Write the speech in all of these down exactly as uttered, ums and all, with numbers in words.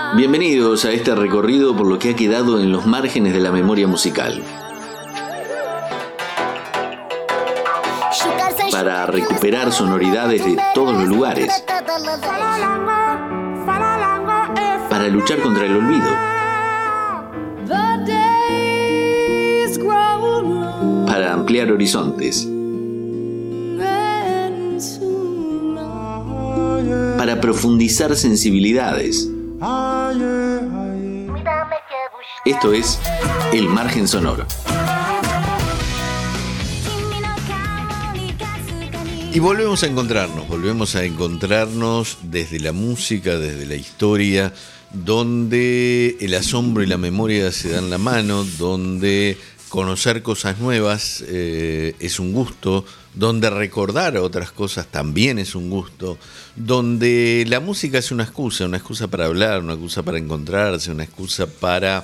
Bienvenidos a este recorrido por lo que ha quedado en los márgenes de la memoria musical. Para recuperar sonoridades de todos los lugares. Para luchar contra el olvido. Para ampliar horizontes. Para profundizar sensibilidades. Esto es El Margen Sonoro. Y volvemos a encontrarnos, volvemos a encontrarnos desde la música, desde la historia, donde el asombro y la memoria se dan la mano, donde conocer cosas nuevas eh, es un gusto, donde recordar otras cosas también es un gusto, donde la música es una excusa, una excusa para hablar, una excusa para encontrarse, una excusa para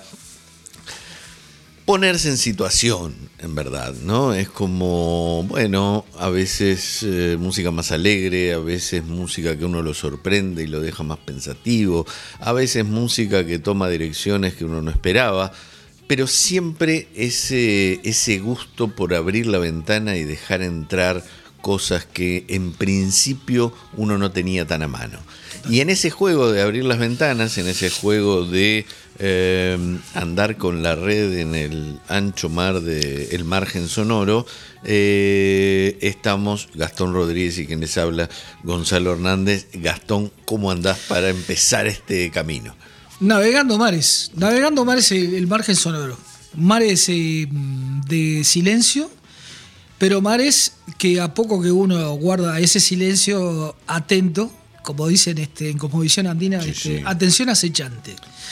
ponerse en situación, en verdad, ¿no? Es como, bueno, a veces eh, música más alegre, a veces música que uno lo sorprende y lo deja más pensativo, a veces música que toma direcciones que uno no esperaba, pero siempre ese, ese gusto por abrir la ventana y dejar entrar cosas que en principio uno no tenía tan a mano. Y en ese juego de abrir las ventanas, en ese juego de eh, andar con la red en el ancho mar del margen sonoro, eh, estamos Gastón Rodríguez y quien les habla, Gonzalo Hernández. Gastón, ¿cómo andás para empezar este camino? Navegando mares, navegando mares el margen sonoro, mares eh, de silencio, pero mares que a poco que uno guarda ese silencio atento, como dicen este, en Cosmovisión Andina, sí, este, sí. atención acechante.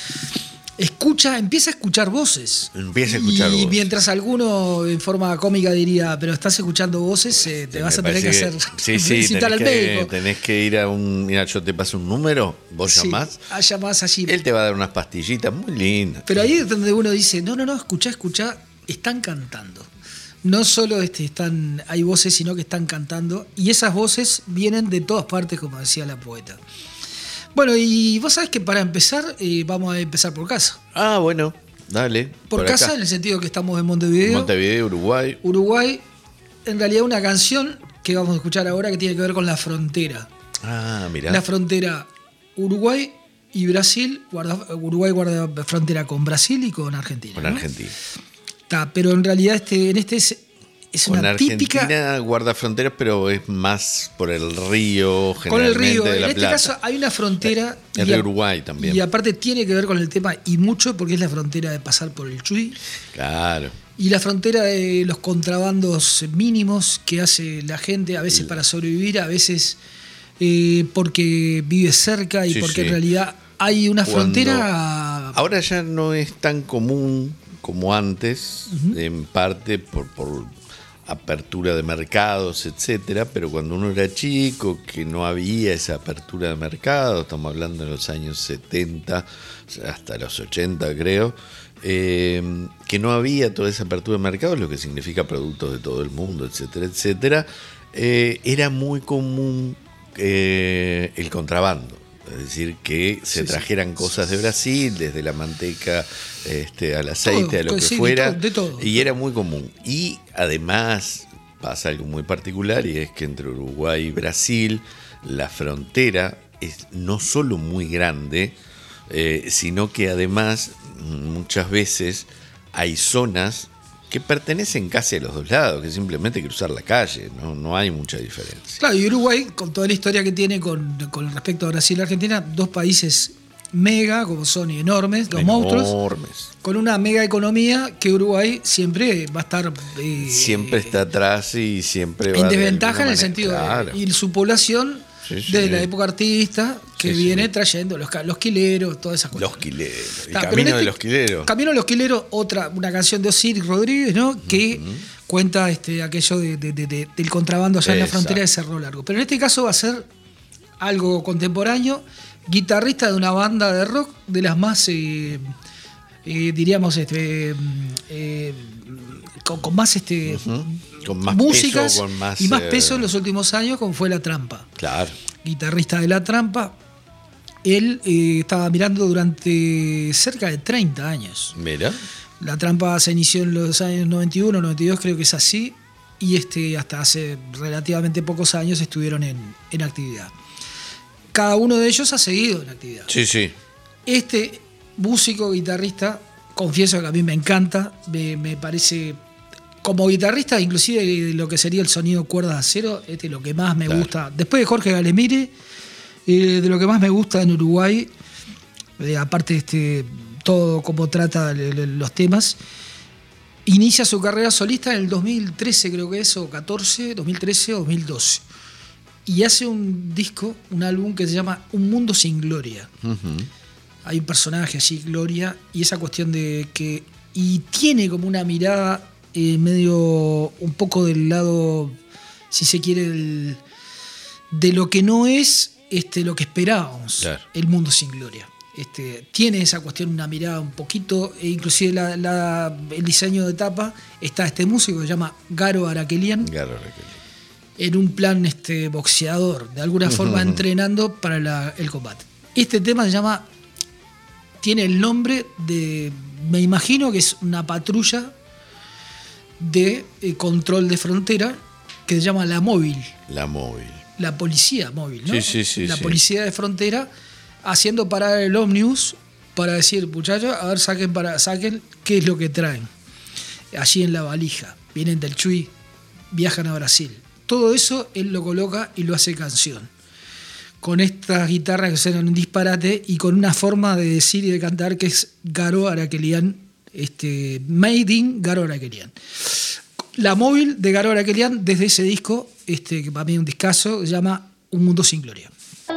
Escucha, empieza a escuchar voces. Empieza a escuchar y voces. Mientras alguno en forma cómica diría, pero estás escuchando voces, eh, te Me vas a tener que, que hacer sí, sí, visitar al tenés que, médico. Tenés que ir a un... Mira, yo te paso un número, vos Sí, llamás. ah, llamás allí. Él te va a dar unas pastillitas muy lindas. Pero ahí es donde uno dice, no, no, no, escuchá, escuchá, están cantando. No solo este, están, hay voces, sino que están cantando. Y esas voces vienen de todas partes, como decía la poeta. Bueno, y vos sabés que para empezar, eh, vamos a empezar por casa. Ah, bueno, dale. Por, por casa, acá. en el sentido que estamos en Montevideo. Montevideo, Uruguay. Uruguay, en realidad una canción que vamos a escuchar ahora que tiene que ver con la frontera. Ah, mirá. La frontera Uruguay y Brasil. Guarda, Uruguay guarda frontera con Brasil y con Argentina. Con ¿no? Argentina. Está, pero en realidad este, en este es, es Con una Argentina típica. guarda fronteras, pero es más por el río, Con el generalmente, río. de La En este Plata. caso hay una frontera. Es y de a- Uruguay también. Y aparte tiene que ver con el tema, y mucho, porque es la frontera de pasar por el Chuy. Claro. Y la frontera de los contrabandos mínimos que hace la gente, a veces para sobrevivir, a veces eh, porque vive cerca y Sí, porque sí. en realidad hay una Cuando- frontera. Ahora ya no es tan común como antes, uh-huh. en parte por, por apertura de mercados, etcétera, pero cuando uno era chico, que no había esa apertura de mercado, estamos hablando de los años setenta hasta los ochenta, creo, eh, que no había toda esa apertura de mercado, lo que significa productos de todo el mundo, etcétera, etcétera, eh, era muy común eh, el contrabando. Es decir, que se sí, trajeran sí. cosas de Brasil, desde la manteca este, al aceite, todo, a lo que sí, fuera, de todo, de todo. Y era muy común. Y además pasa algo muy particular, y es que entre Uruguay y Brasil la frontera es no solo muy grande, eh, sino que además muchas veces hay zonas que pertenecen casi a los dos lados, que simplemente cruzar la calle, no, no hay mucha diferencia. Claro, y Uruguay, con toda la historia que tiene con, con respecto a Brasil y Argentina, dos países mega, como son y enormes, dos enormes. monstruos, con una mega economía que Uruguay siempre va a estar... Eh, siempre está atrás y siempre va en desventaja de en el manera, sentido claro. de... Y su población... Sí, sí. Desde la época artista, que sí, viene sí. trayendo los, los quileros, todas esas cosas. Los quileros, el Está, camino este, de los quileros. Camino de los quileros, otra, una canción de Osiris Rodríguez, ¿no? Que uh-huh. cuenta este, aquello de, de, de, de, del contrabando allá Exacto. en la frontera de Cerro Largo. Pero en este caso va a ser algo contemporáneo, guitarrista de una banda de rock de las más, eh, eh, diríamos, este, eh, con, con más este. Uh-huh. Con más músicas peso, con más, y más eh... peso en los últimos años, como fue La Trampa. Claro. Guitarrista de La Trampa, él eh, estaba mirando durante cerca de treinta años. Mira. La trampa se inició en los años noventa y uno, noventa y dos, creo que es así, y este, hasta hace relativamente pocos años estuvieron en, en actividad. Cada uno de ellos ha seguido en actividad. Sí, sí. Este músico, guitarrista, confieso que a mí me encanta, me, me parece, como guitarrista, inclusive de lo que sería el sonido cuerdas de acero, este es lo que más me claro. gusta. Después de Jorge Galemire, eh, de lo que más me gusta en Uruguay, eh, aparte de este, todo como trata los temas, inicia su carrera solista en el dos mil trece, creo que es, o catorce, dos mil trece o dos mil doce. Y hace un disco, un álbum que se llama Un Mundo Sin Gloria. Uh-huh. Hay un personaje allí, Gloria, y esa cuestión de que... Y tiene como una mirada eh, medio un poco del lado, si se quiere, del, de lo que no es este, lo que esperábamos, claro. El Mundo Sin Gloria. Este, tiene esa cuestión, una mirada un poquito, e inclusive la, la, el diseño de tapa, está este músico que se llama Garo Arakelian. Garo Arakelian. En un plan este, boxeador, de alguna forma uh-huh. entrenando para la, el combate. Este tema se llama, tiene el nombre de, me imagino que es una patrulla de eh, control de frontera que se llama La Móvil. La Móvil. La policía móvil, ¿no? Sí, sí, sí. La sí. policía de frontera haciendo parar el ómnibus para decir, muchachos, a ver, saquen, para, saquen qué es lo que traen. Allí en la valija. Vienen del Chuy, viajan a Brasil. Todo eso él lo coloca y lo hace canción. Con estas guitarras que suenan un disparate y con una forma de decir y de cantar que es Garo Arakelian, este, Made in Garo Arakelian. La Móvil de Garo Arakelian, desde ese disco, este, que para mí es un discazo, se llama Un Mundo Sin Gloria.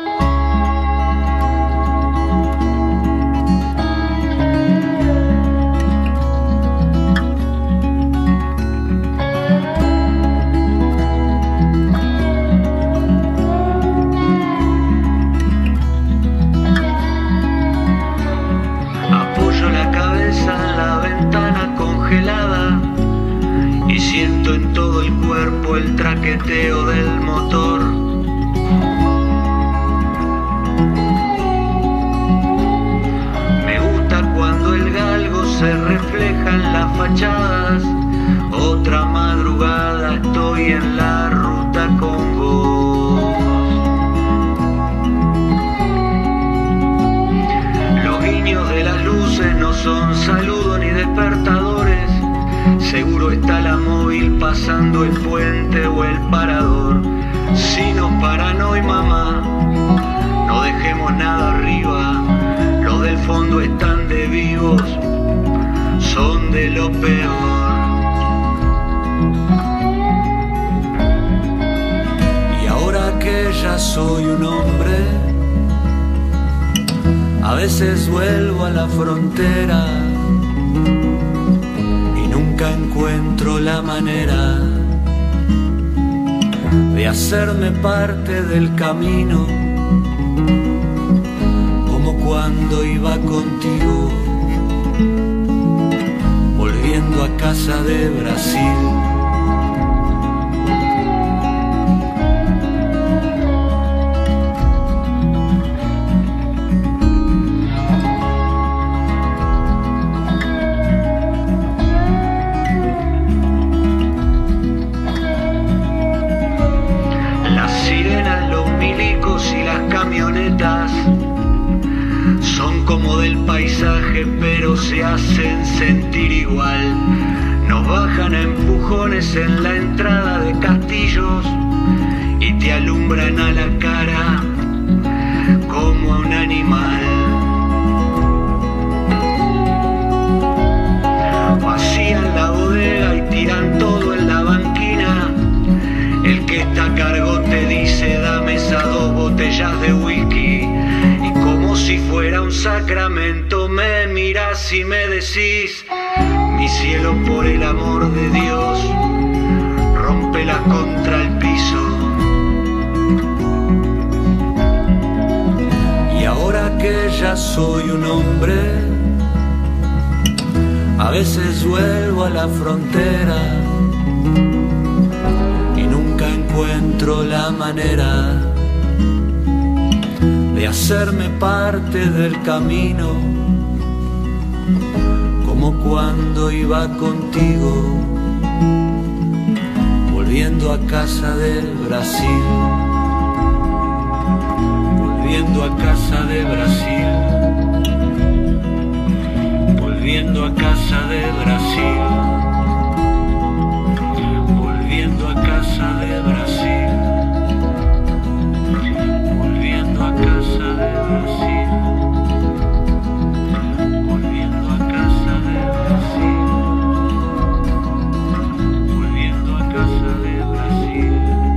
Siento en todo el cuerpo el traqueteo del motor. Me gusta cuando el galgo se refleja en las fachadas. Otra madrugada estoy en la ruta con vos. Los guiños de las luces no son saludos ni despertadores. Seguro está la móvil pasando el puente o el parador. Si nos paran hoy, mamá, no dejemos nada arriba. Los del fondo están de vivos, son de lo peor. Y ahora que ya soy un hombre, a veces vuelvo a la frontera. Nunca encuentro la manera de hacerme parte del camino, como cuando iba contigo, volviendo a casa de Brasil. Son como del paisaje, pero se hacen sentir igual. Nos bajan a empujones en la entrada de castillos y te alumbran a la cara como a un animal. Vacían la bodega y tiran todo en la banquina. El que está a cargo te dice, dame esas dos botellas de whisky. Y como si fuera un sacramento me miras y me decís, mi cielo, por el amor de Dios, rómpelas contra el piso. Y ahora que ya soy un hombre, a veces vuelvo a la frontera y nunca encuentro la manera de hacerme parte del camino, como cuando iba contigo, volviendo a casa de Brasil, volviendo a casa de Brasil, volviendo a casa de Brasil, volviendo a casa de Brasil, volviendo a casa de Brasil, volviendo a casa de Brasil, volviendo a casa de Brasil.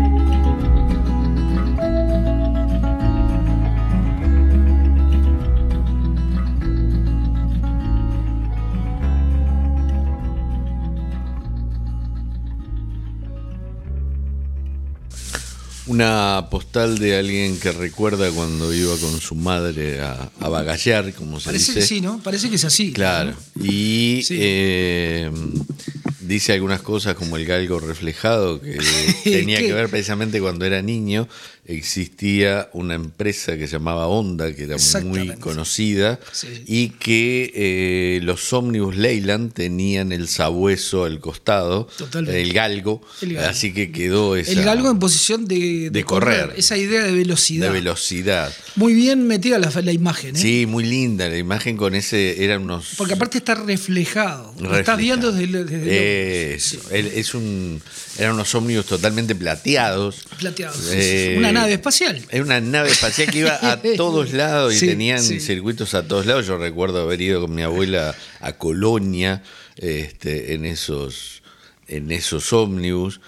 Una postal de alguien que recuerda cuando iba con su madre a, a bagallar, como se Parece dice. que sí, ¿no? Parece que es así. Claro. Y Sí. eh, dice algunas cosas como el galgo reflejado, que tenía ¿Qué? que ver precisamente cuando era niño. Existía una empresa que se llamaba Honda, que era muy Exactamente. conocida, Sí. y que eh, los ómnibus Leyland tenían el sabueso al costado, Totalmente. el galgo, El galgo. así que quedó esa El galgo en posición de, de, de correr. Esa idea de velocidad. de velocidad. Muy bien metida la, la imagen, ¿eh? Sí, muy linda la imagen con ese, eran unos... Porque aparte está reflejado. Lo estás reflejado. viendo desde, desde Eso. Sí. Él- es un, eran unos ómnibus totalmente plateados. Plateado. sí, Eh, sí. Una nave espacial. Era una nave espacial que iba a todos lados y Sí, tenían sí. circuitos a todos lados. Yo recuerdo haber ido con mi abuela a Colonia este, en esos en esos ómnibus,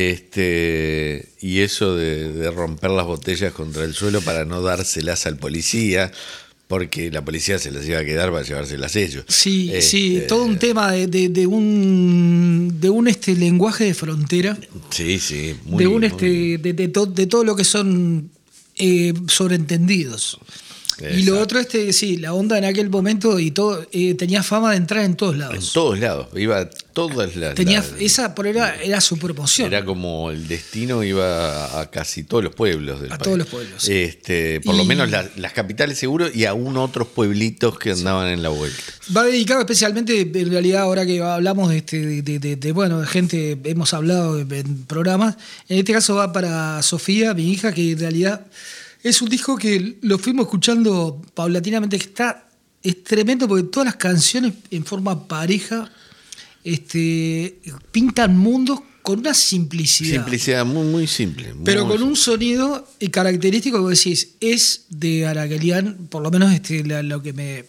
este, y eso de, de romper las botellas contra el suelo para no dárselas al policía, porque la policía se las iba a quedar para llevárselas ellos. Sí, Este, sí, todo un tema de, de, de un de un este lenguaje de frontera, Sí, sí, muy de un muy- este de, de, to- de todo lo que son eh, sobreentendidos. Y lo Exacto. otro este sí, la onda en aquel momento y todo eh, tenía fama de entrar en todos lados. En todos lados, iba a todas las... Tenía las- esa por era, era su promoción. Era como el destino iba a casi todos los pueblos del A país. todos los pueblos. Este, por lo Y- menos la- las capitales seguro y aún otros pueblitos que andaban en la vuelta. Va dedicado especialmente, en realidad, ahora que hablamos de, este, de, de- de- de, bueno, de gente, hemos hablado en programas, en este caso va para Sofía, mi hija, que en realidad es un disco que lo fuimos escuchando paulatinamente, que está, es tremendo porque todas las canciones en forma pareja este, pintan mundos con una simplicidad. Simplicidad muy, muy simple. muy Pero con un simple. sonido característico que vos decís, es de Aracelian, por lo menos este, la- lo que me...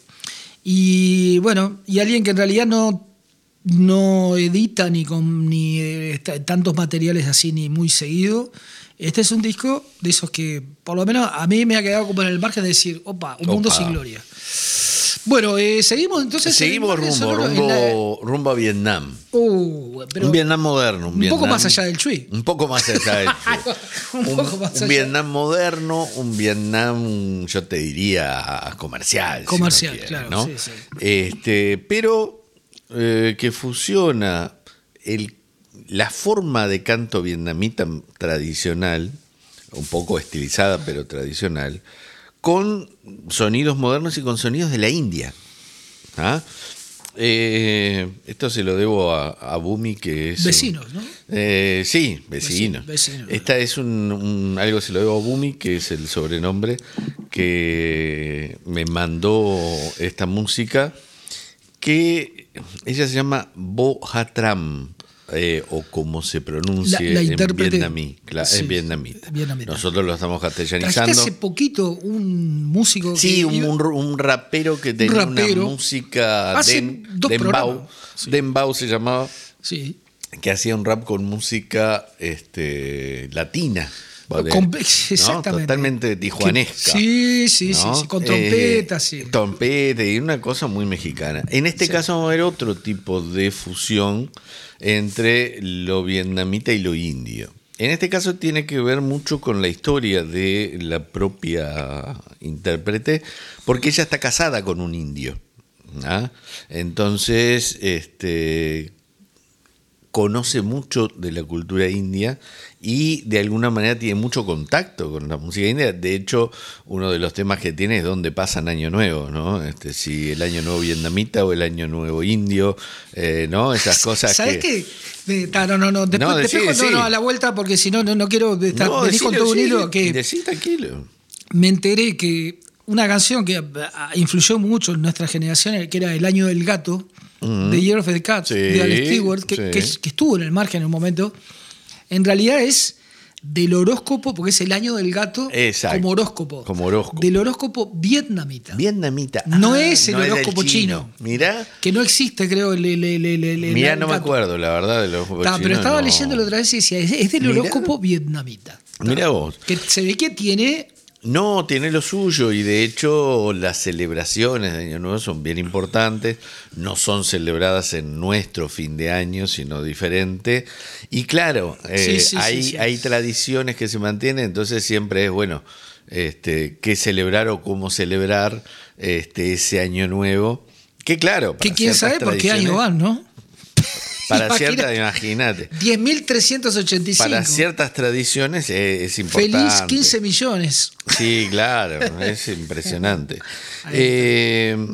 Y bueno, y alguien que en realidad no, no edita ni con ni eh, está- tantos materiales así ni muy seguido. Este es un disco de esos que, por lo menos a mí me ha quedado como en el margen de decir, opa, un mundo Opa. sin gloria. Bueno, eh, seguimos entonces. en el Seguimos margen rumbo, sonoro, en la- rumbo, rumbo a Vietnam. Uh, pero un Vietnam moderno. Un, un poco Vietnam- más allá del Chui. Un poco más allá del Chui. Un un, poco más un allá. Vietnam moderno, un Vietnam, yo te diría, comercial. si Comercial, uno quiere, claro, ¿no? sí, sí. Este, pero eh, que fusiona el, la forma de canto vietnamita tradicional, un poco estilizada pero tradicional, con sonidos modernos y con sonidos de la India. ¿Ah? Eh, esto se lo debo a, a Bumi, que es... Vecinos, ¿no? Eh, sí, vecino. Vecino, vecino. Esta es un, un- algo se lo debo a Bumi, que es el sobrenombre que me mandó esta música, que ella se llama Bo Hatram, eh, o como se pronuncie La- la en intérprete- vietnamí, cla- sí, en vietnamita. vietnamita. Nosotros lo estamos Trajiste castellanizando. hace poquito un músico Sí, que un, iba- un, un rapero que tenía rapero. una música Hace den, dos Dembow. programas. Sí. Dembow se llamaba, Sí. que hacía un rap con música este, latina. ¿vale? Con- ¿No? exactamente. Totalmente tijuanesca. Sí, sí, ¿no? sí, sí, con trompeta, Eh, sí. Trompeta y una cosa muy mexicana. En este Sí. caso vamos a ver otro tipo de fusión entre lo vietnamita y lo indio. En este caso tiene que ver mucho con la historia de la propia intérprete, porque ella está casada con un indio. ¿ah? Entonces, este, conoce mucho de la cultura india y de alguna manera tiene mucho contacto con la música india. De hecho, uno de los temas que tiene es dónde pasan Año Nuevo, ¿no? Este, si el Año Nuevo vietnamita o el Año Nuevo indio, eh, ¿no? Esas cosas. ¿Sabés que... qué? No, no, no, no. Después, No, después decí, con- no, decí. no, a la vuelta, porque si no, no, no quiero estar. No, venís con decilo, todo un decilo, hilo que decí tranquilo. me enteré que una canción que ah, influyó mucho en nuestra generación, que era El Año del Gato, Mm. de Year of the Cat, Sí, de Alex Stewart, que, sí. que, que estuvo en el margen en un momento, en realidad es del horóscopo, porque es el Año del Gato Exacto, como horóscopo. como horóscopo. Del horóscopo vietnamita. Vietnamita. No Ah, es el no del horóscopo chino. Mirá, Que no existe, creo, el, el, el, el, el- mirá, el no me gato. acuerdo, la verdad, de los Ta, pero estaba no. leyendo la otra vez y decía, es, es del Mirá. horóscopo vietnamita. Ta. Mirá vos. Que se ve que tiene. No, tiene lo suyo y de hecho las celebraciones de Año Nuevo son bien importantes, no son celebradas en nuestro fin de año, sino diferente. Y claro, eh, Sí, sí, hay, sí, sí. hay tradiciones que se mantienen, entonces siempre es bueno este, qué celebrar o cómo celebrar este, ese Año Nuevo. Que claro, Que para quién ciertas sabe por qué año tradiciones- van, ¿no? Para Imagínate. ciertas, imagínate. diez mil trescientos ochenta y cinco. Para ciertas tradiciones es, es importante. Feliz quince millones. Sí, claro, es impresionante. Ahí está. Eh,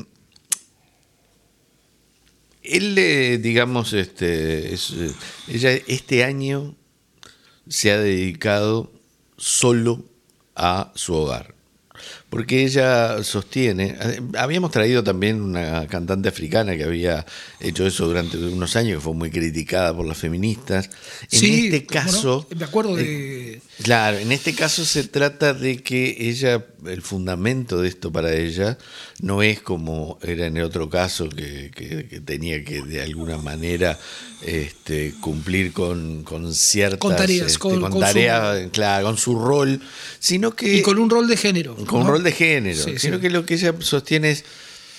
él, eh, digamos, este, es, eh, ella este año se ha dedicado solo a su hogar. Porque ella sostiene, habíamos traído también una cantante africana que había hecho eso durante unos años, que fue muy criticada por las feministas. En Sí, este ¿cómo no? caso, Me acuerdo eh, de. claro, en este caso se trata de que ella, el fundamento de esto para ella, no es como era en el otro caso, que, que- que tenía que de alguna manera este, cumplir con, con ciertas Con tareas, este, con- con con tareas, claro, con su rol, sino que Y con un rol de género. con ¿no? rol de género, Sí, sino sí. que lo que ella sostiene es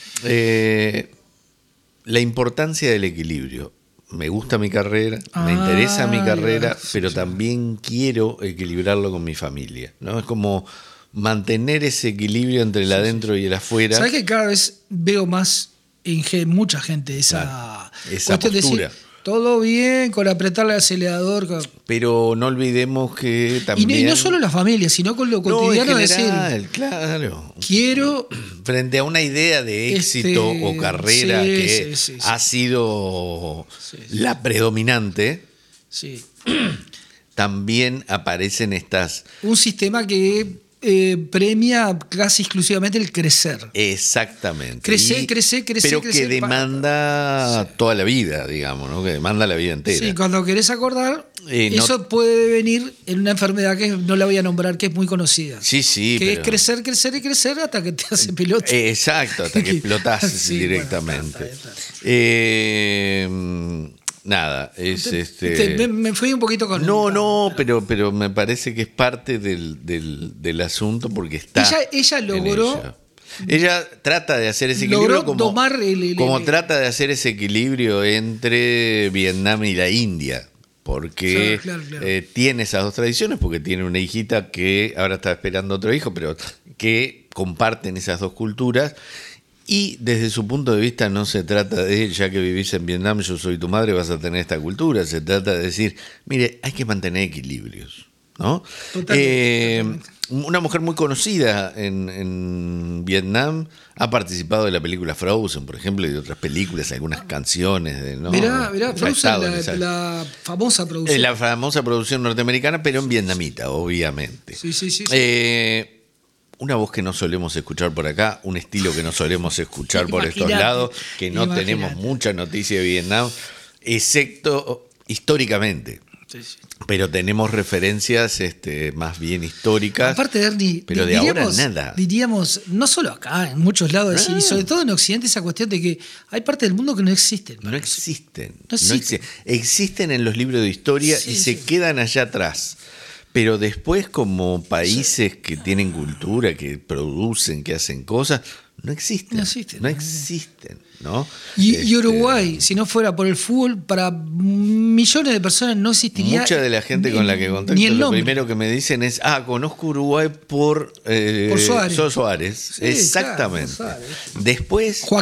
eh, la importancia del equilibrio. Me gusta mi carrera, me Ah, interesa mi carrera, sí, pero sí. también quiero equilibrarlo con mi familia, ¿no? Es como mantener ese equilibrio entre el adentro y el afuera. ¿Sabes que cada vez veo más en ge- mucha gente esa, Claro, esa cuestión de postura. decir todo bien con apretarle al acelerador? con- Pero no olvidemos que Y, también... no, y no solo la familia, sino con lo No, en cotidiano de general, decir, claro. quiero. Frente a una idea de éxito Este, o carrera sí, que sí, sí, sí. ha sido Sí, sí. la predominante, Sí, también aparecen estas un sistema que eh, premia casi exclusivamente el crecer. exactamente. Crecer, Y- crecer, crecer, pero crecer, que pa- demanda toda la vida, digamos, ¿no? Que demanda la vida entera. Sí, cuando querés acordar, Eh, no- eso puede venir en una enfermedad que no la voy a nombrar, que es muy conocida. Sí, sí, que pero- es crecer, crecer y crecer hasta que te hace pelota. Eh, Exacto, hasta que explotás Sí, directamente. bueno, está, está, está. Eh, nada, es este. Te- me, me fui un poquito con. No, no, pero, pero me parece que es parte del, del, del asunto porque está. Ella- ella en logró- ella. Ella trata de hacer ese Logró equilibrio como, domar el- el- como el- trata de hacer ese equilibrio entre Vietnam y la India. Porque Claro, claro, claro. eh, tiene esas dos tradiciones, porque tiene una hijita que ahora está esperando otro hijo, pero que comparten esas dos culturas. Y desde su punto de vista no se trata de, ya que vivís en Vietnam, yo soy tu madre, vas a tener esta cultura. Se trata de decir, mire, hay que mantener equilibrios, ¿no? Totalmente, Eh, totalmente. Una mujer muy conocida en, en Vietnam ha participado de la película Frozen, por ejemplo, y de otras películas, algunas canciones. De, ¿no? Mirá, mirá, Ha Frozen, estado en la, esa- la famosa eh, producción. la famosa producción norteamericana, pero en vietnamita, obviamente. Sí, sí, sí, sí. Eh, una voz que no solemos escuchar por acá, un estilo que no solemos escuchar por estos Imaginate, lados, que no imaginate. tenemos mucha noticia de Vietnam, excepto históricamente. Sí, sí. Pero tenemos referencias este, más bien históricas. Aparte, Ernie, pero de diríamos, ahora nada. diríamos, no solo acá, en muchos lados, decir, Ah. y sobre todo en Occidente, esa cuestión de que hay partes del mundo que no existen. No existen. No existen. exi- existen en los libros de historia Sí, y sí. se quedan allá atrás. Pero después, como países que tienen cultura, que producen, que hacen cosas, no existen. No existen. No existen, ¿no? Y, y Este, Uruguay, si no fuera por el fútbol, para millones de personas no existiría. Mucha de la gente con la que ni contacto, el lo nombre. primero que me dicen es, ah, conozco Uruguay por, eh, Por Suárez. Sol Suárez. Sí, Exactamente. claro, por Suárez. Después, Joaquín,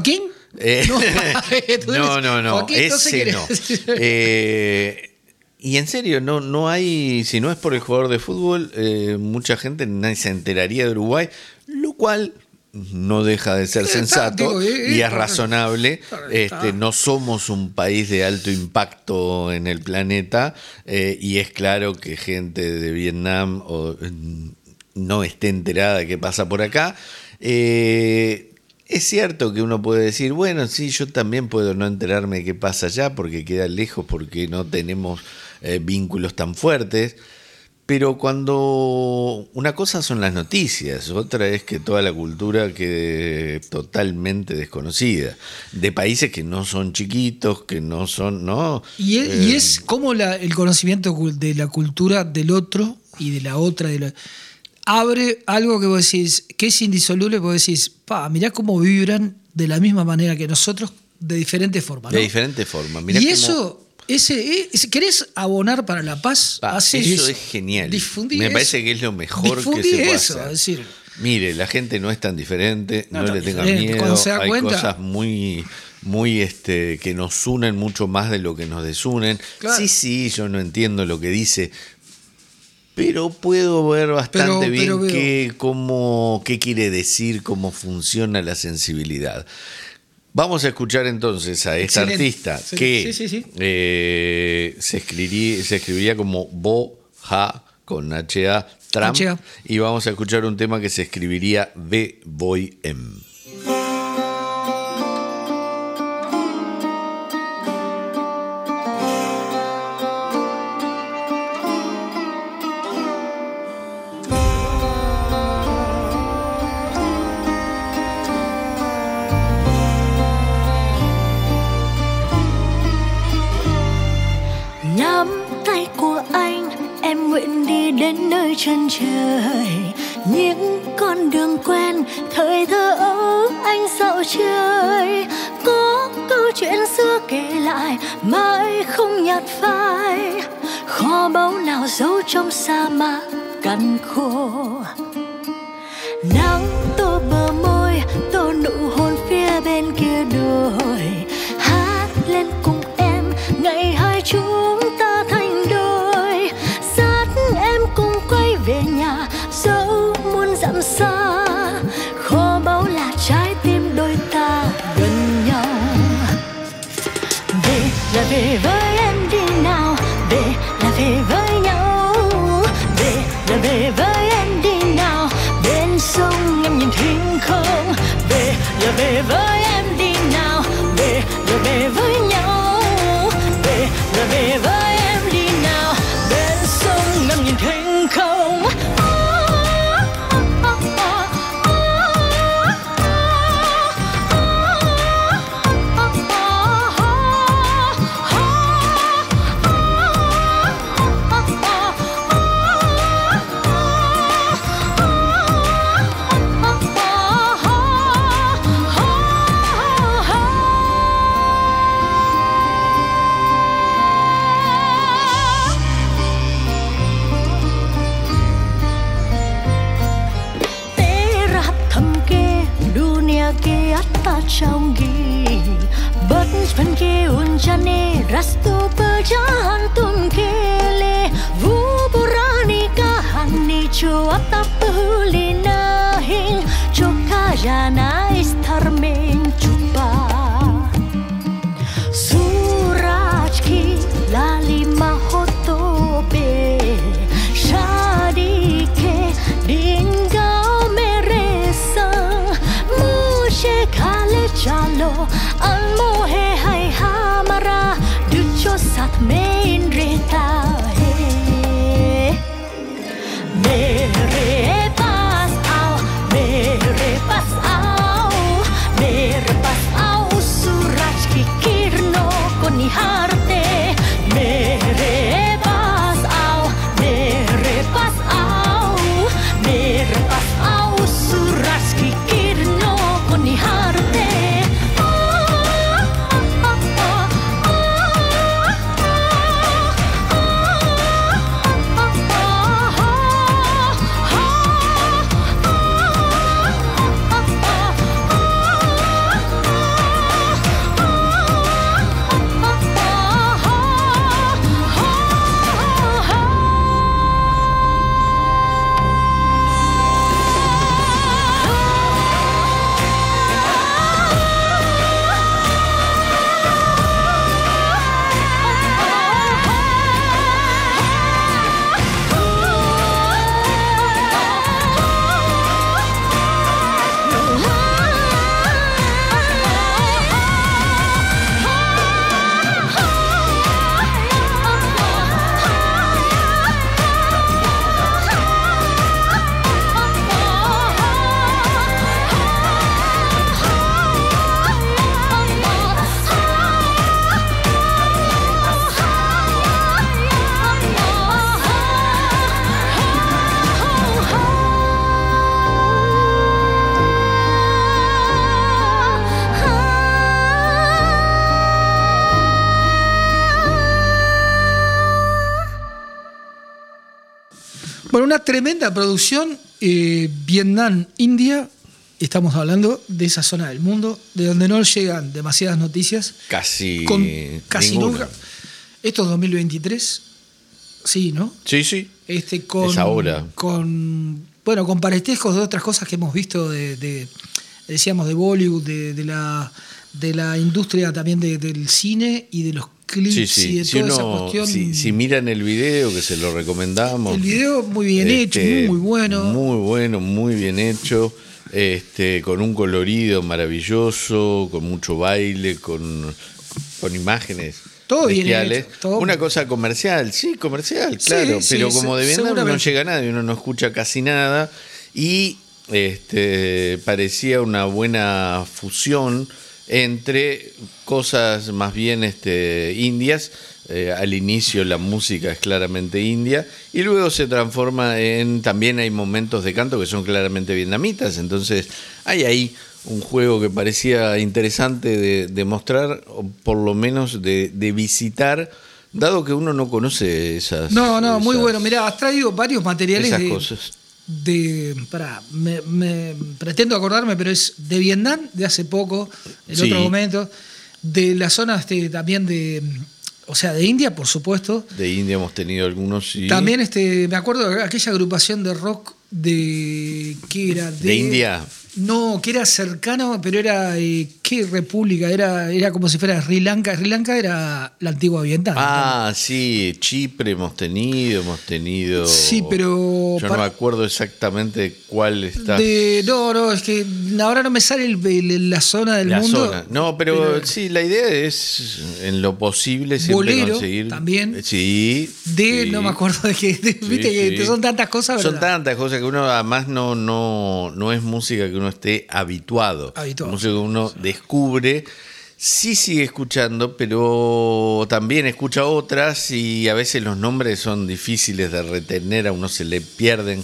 Eh, no, no, no, Joaquín, no sé ese qué no. Eh, y en serio, no, no hay, si no es por el jugador de fútbol, eh, mucha gente nadie se enteraría de Uruguay, lo cual no deja de ser sensato y es razonable. Este, no somos un país de alto impacto en el planeta, eh, y es claro que gente de Vietnam o, no esté enterada de qué pasa por acá. Eh, Es cierto que uno puede decir, bueno, sí, yo también puedo no enterarme de qué pasa allá porque queda lejos, porque no tenemos eh, vínculos tan fuertes, pero cuando una cosa son las noticias, otra es que toda la cultura quede totalmente desconocida, de países que no son chiquitos, que no son, ¿no? Y es, eh, y es como la, el conocimiento de la cultura del otro y de la otra, de la... abre algo que vos decís, que es indisoluble, vos decís, pa, mirá cómo vibran de la misma manera que nosotros, de diferentes formas, ¿no? De diferentes formas. Mirá y cómo... eso, ese, ese, ¿querés abonar para la paz? Pa, Hacés eso, eso es genial. Difundí Me eso. parece que es lo mejor Difundí que se puede eso, hacer. es decir, mire, la gente no es tan diferente, no, No, no tan le tenga diferente. miedo, Cuando se da hay cuenta- cosas muy, muy este, que nos unen mucho más de lo que nos desunen. Claro. Sí, sí, yo no entiendo lo que dice, pero puedo ver bastante Pero- bien pero veo. qué, cómo, qué quiere decir, cómo funciona la sensibilidad. Vamos a escuchar entonces a esta Excelente. artista Sí, que sí, sí, sí. eh, se, escribiría, se escribiría como Bo Ha con H A Tram, H A. y vamos a escuchar un tema que se escribiría V Boy M. Nắm tay của anh, em nguyện đi đến nơi chân trời. Những con đường quen, thời thơ ấu anh dạo chơi. Có câu chuyện xưa kể lại, mãi không nhạt phai. Kho báu nào giấu trong sa mạc cằn khô. Nắng tô bờ môi, tô nụ hôn phía bên kia đồi. Hát lên cùng em, ngày hai chúng ta thành đôi. Dắt em cùng quay về nhà, dẫu muôn dặm xa. Kho báu là trái tim đôi ta gần nhau. Về là về với em đi nào, về là về với nhau. Về là về với em đi nào, bên sông em nhìn thinh không. Về là về với em đi nào, về là về với nhau. Về là về với em đi nào, bên sông em nhìn thinh không. Chongi but panke unjane rasto perjalan tum kele vu purani kahani cho atapuli nahin choka jana istarmen chupa suraj ki lali mahoto pe shadi ke dingao mere sang mushe khale chalo anmohe hai hamara ducho sat mein rehta hai mere paas aao mere paas aao Bueno, una tremenda producción, eh, Vietnam, India, estamos hablando de esa zona del mundo, de donde no llegan demasiadas noticias. Casi, con, casi ninguna. nunca. Esto es dos mil veintitrés, sí, ¿no? Sí, sí. Este, con, es ahora. Con, bueno, con parentescos de otras cosas que hemos visto, de, de decíamos, de Bollywood, de, de, la, de la industria también de, del cine y de los clips sí, sí. y de si toda uno, esa cuestión. Si, si miran el video, que se lo recomendamos. El video muy bien hecho, este, muy, muy bueno. Muy bueno, muy bien hecho. Este, con un colorido maravilloso, con mucho baile, con, con imágenes. Todo bien bestiales. hecho, todo Una bien. cosa comercial, sí, comercial, Sí, claro. sí, pero como se- de Vietnam no seguramente. llega nadie, uno no escucha casi nada. Y este, parecía una buena fusión entre cosas más bien este, indias. Eh, al inicio la música es claramente india y luego se transforma en, también hay momentos de canto que son claramente vietnamitas, entonces hay ahí un juego que parecía interesante de, de mostrar, o por lo menos de, de visitar, dado que uno no conoce esas No, no, muy esas- bueno. Mirá, has traído varios materiales esas de, cosas. de pará, me, me- pretendo acordarme, pero es de Vietnam, de hace poco, en Sí. otro momento, de la zona este, también de, o sea, de India, por supuesto. De India hemos tenido algunos, sí. También este, me acuerdo de aquella agrupación de rock de ¿qué era? de India. No, que era cercano, pero era eh, ¿qué república? Era, era como si fuera Sri Lanka. Sri Lanka era la antigua Vietnam. Ah, sí, Chipre hemos tenido, hemos tenido. Sí, pero Yo para- no me acuerdo exactamente cuál está. De, no, no, es que ahora no me sale el- el- la zona del la mundo. zona. No, pero, sí, la idea es en lo posible siempre Bolero conseguir. también. Sí. De, sí. no me acuerdo de que, de- viste Sí, que sí. son tantas cosas, ¿verdad? Son tantas cosas que uno además no, no, no es música que uno esté habituado. Habituado. Música que uno descubre. Sí sigue escuchando, pero también escucha otras y a veces los nombres son difíciles de retener, a uno se le pierden.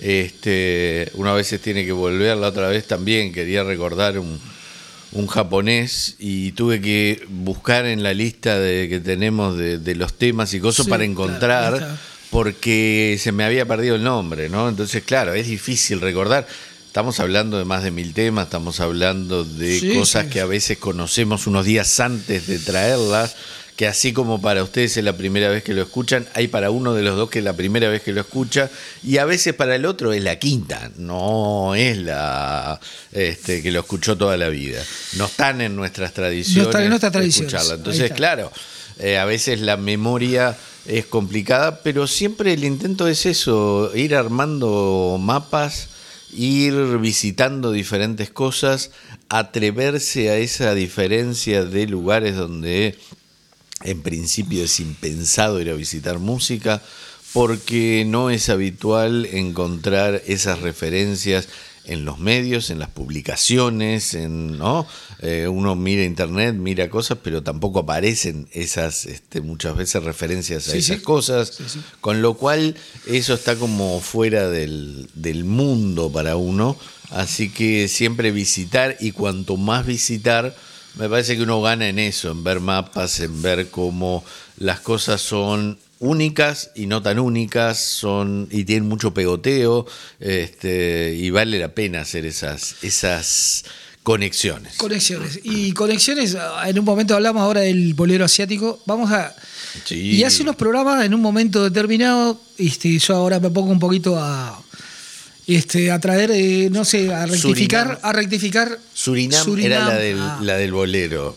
Este, uno a veces tiene que volver, la otra vez también quería recordar un, un japonés y tuve que buscar en la lista de, que tenemos de, de los temas y cosas Sí, para claro, encontrar, ahí está. porque se me había perdido el nombre, ¿no? Entonces, claro, es difícil recordar. Estamos hablando de más de mil temas, estamos hablando de Sí, cosas sí. que a veces conocemos unos días antes de traerlas, que así como para ustedes es la primera vez que lo escuchan, hay para uno de los dos que es la primera vez que lo escucha, y a veces para el otro es la quinta, no es la este, que lo escuchó toda la vida. No están en nuestras tradiciones. No están en nuestras tradiciones. escucharla. Ahí Entonces, está. claro, eh, a veces la memoria es complicada, pero siempre el intento es eso, ir armando mapas, ir visitando diferentes cosas, atreverse a esa diferencia de lugares donde en principio es impensado ir a visitar música, porque no es habitual encontrar esas referencias en los medios, en las publicaciones, en, ¿no? Eh, uno mira internet, mira cosas, pero tampoco aparecen esas, este, muchas veces referencias a Sí, esas sí. cosas, Sí, sí. con lo cual eso está como fuera del, del mundo para uno, así que siempre visitar, y cuanto más visitar, me parece que uno gana en eso, en ver mapas, en ver cómo las cosas son únicas y no tan únicas, son y tienen mucho pegoteo, este, y vale la pena hacer esas, esas conexiones. Conexiones. Y conexiones, en un momento hablamos ahora del bolero asiático. Vamos a. Sí. Y hace unos programas en un momento determinado. Este, yo ahora me pongo un poquito a. Este, a traer, eh, no sé, a rectificar. Surinam. A rectificar. Surinam, Surinam, era la del, ah. la del bolero.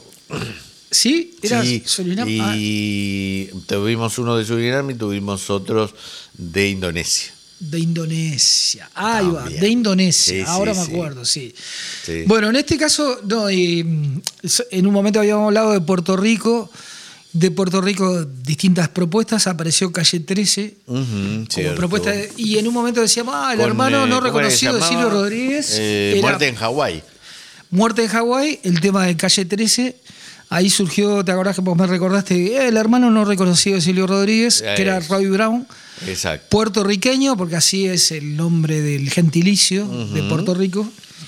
¿Sí? ¿Era Sí, Surinam? Ah, y tuvimos uno de Surinam y tuvimos otros de Indonesia. de Indonesia. Ahí va, También. de Indonesia. Sí, sí, ahora me sí. acuerdo, sí. Sí. Bueno, en este caso, no, eh, en un momento habíamos hablado de Puerto Rico. De Puerto Rico, distintas propuestas. Apareció Calle trece. Ujú, Como cierto. propuesta de- y en un momento decíamos, ah, el Con, hermano eh, no ¿cómo era que reconocido de se Silvio llamaba? Rodríguez. Eh, era Muerte en Hawái. Muerte en Hawái, el tema de Calle trece. Ahí surgió, ¿te acordás que vos me recordaste? Eh, el hermano no reconocido de Silvio Rodríguez, Eh, que era Roy Brown. Exacto. Puertorriqueño, porque así es el nombre del gentilicio de Puerto Rico.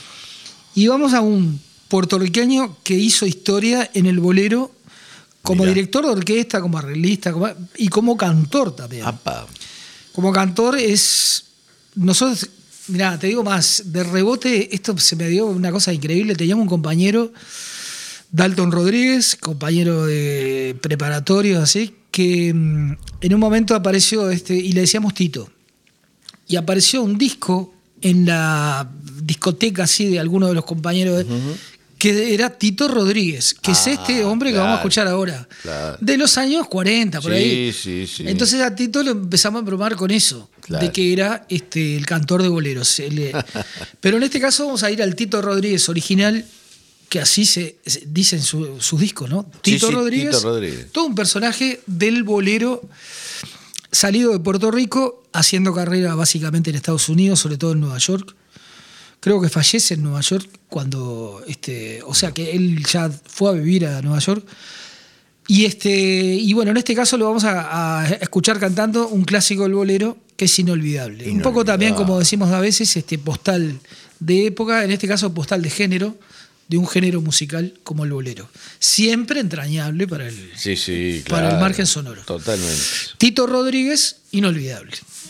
Y vamos a un puertorriqueño que hizo historia en el bolero como Mirá. director de orquesta, como arreglista como- y como cantor también. Apa. como cantor es... Nosotros, mirá, te digo más, de rebote esto se me dio una cosa increíble. Teníamos un compañero, Dalton Rodríguez, compañero de preparatorio, así, que en un momento apareció, este, y le decíamos Tito, y apareció un disco en la discoteca así de alguno de los compañeros, uh-huh. que era Tito Rodríguez, que ah, es este hombre claro, que vamos a escuchar ahora, claro. de los años cuarenta, por sí, ahí. Sí, sí. Entonces a Tito le empezamos a bromar con eso, claro. de que era este, el cantor de boleros. El, pero en este caso vamos a ir al Tito Rodríguez original, que así se, se dice en su, sus discos, ¿no? Tito, sí, sí, Rodríguez, Tito Rodríguez, todo un personaje del bolero salido de Puerto Rico, haciendo carrera básicamente en Estados Unidos, sobre todo en Nueva York. Creo que fallece en Nueva York cuando, este, o sea que él ya fue a vivir a Nueva York. Y, este, y bueno, en este caso lo vamos a, a escuchar cantando un clásico del bolero que es inolvidable. inolvidable. Un poco también, como decimos a veces, este, postal de época, en este caso postal de género, de un género musical como el bolero. Siempre entrañable para el, sí, sí, para claro, el margen sonoro. Totalmente. Tito Rodríguez, inolvidable.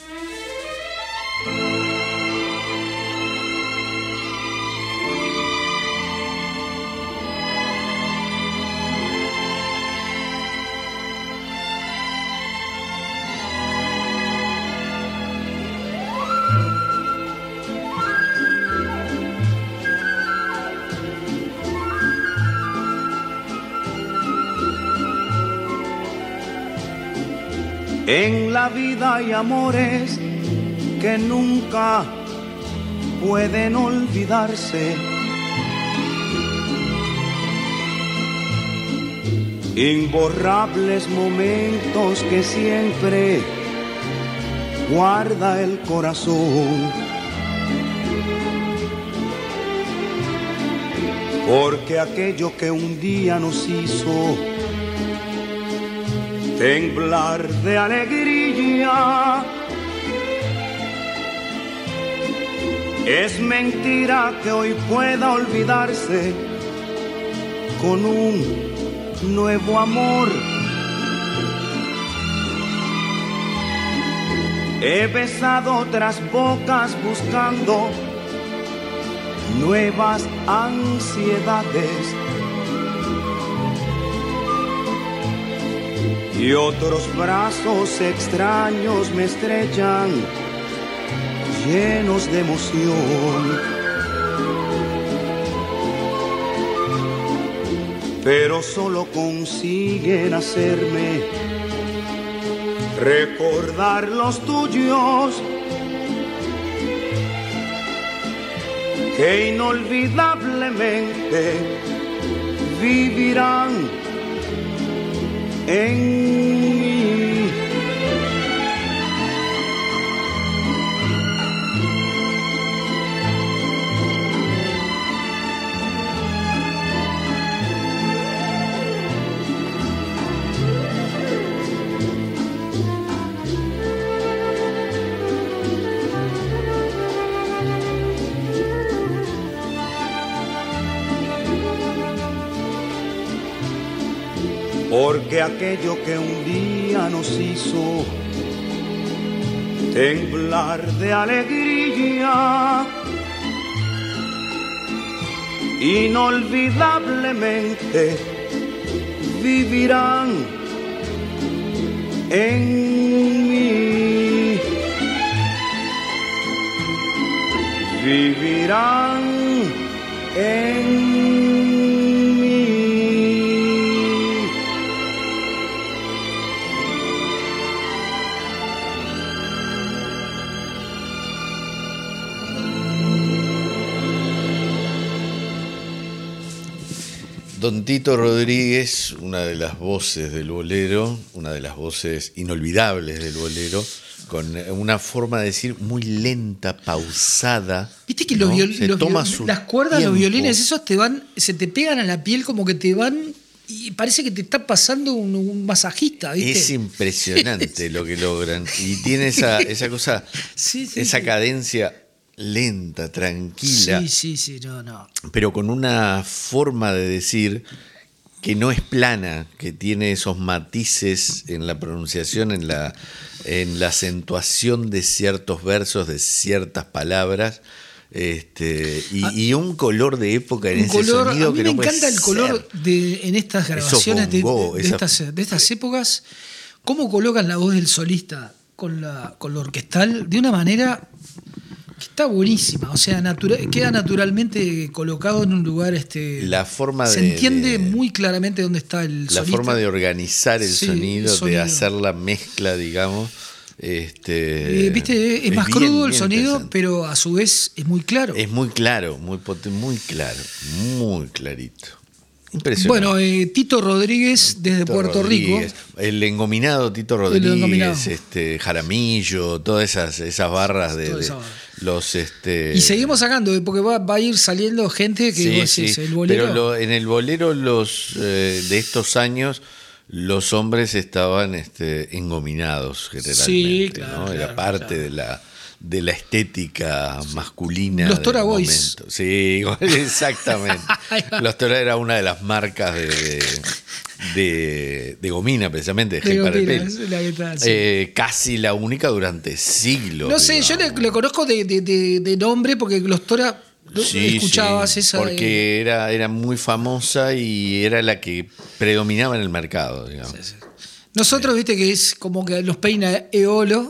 En la vida hay amores que nunca pueden olvidarse. Imborrables momentos que siempre guarda el corazón. Porque aquello que un día nos hizo temblar de alegría es mentira que hoy pueda olvidarse con un nuevo amor. He besado otras bocas buscando nuevas ansiedades y otros brazos extraños me estrellan, llenos de emoción. Pero solo consiguen hacerme recordar los tuyos, que inolvidablemente vivirán en mí. Porque aquello que un día nos hizo temblar de alegría, inolvidablemente vivirán en mí. Vivirán en mí. Don Tito Rodríguez, una de las voces del bolero, una de las voces inolvidables del bolero, con una forma de decir muy lenta, pausada. Viste que ¿no? los, viol- los toma viol- las cuerdas, tiempo. Los violines, esos te van, se te pegan a la piel, como que te van y parece que te está pasando un, un masajista, ¿viste? Es impresionante lo que logran. Y tiene esa, esa cosa, sí, sí, esa sí. cadencia lenta, tranquila. Sí, sí, sí, no, no. Pero con una forma de decir que no es plana, que tiene esos matices en la pronunciación, en la, en la acentuación de ciertos versos, de ciertas palabras. Este, y, ah, y un color de época en ese color, sonido a mí que me no encanta el color de, en estas grabaciones bongo, de, de, esa... de, estas, de estas épocas, cómo colocan la voz del solista con la, con la orquestal de una manera que está buenísima, o sea, natural, queda naturalmente colocado en un lugar, este, la forma se de, entiende de, muy claramente dónde está el la solista. forma de organizar el, sí, sonido, el sonido, de hacer la mezcla, digamos. Este, eh, ¿Viste? Es, es más bien, crudo el sonido, pero a su vez es muy claro. Es muy claro, muy potente, muy claro, muy clarito. Impresionante. Bueno, eh, Tito Rodríguez desde Tito Puerto Rodríguez, Rico. El engominado Tito Rodríguez, engominado. Este, Jaramillo, todas esas, esas barras de, de los... Este... Y seguimos sacando, porque va, va a ir saliendo gente que sí, vos sí. decís, el bolero. Pero lo, en el bolero los eh, de estos años... Los hombres estaban este, engominados generalmente, sí, claro, ¿no? Claro, era parte claro. de la de la estética sí. masculina. Los Tora Boys. Momento. Sí, exactamente. Los Tora era una de las marcas de, de, de, de gomina, precisamente, de, de gel para el pelo. Sí. Eh, casi la única durante siglos. No sé, digamos. yo le, le conozco de, de, de, de nombre porque los Tora... Sí, escuchabas sí, esa porque de... era, era muy famosa y era la que predominaba en el mercado, digamos. Sí, sí. Nosotros, sí. viste que es como que nos peina Eolo.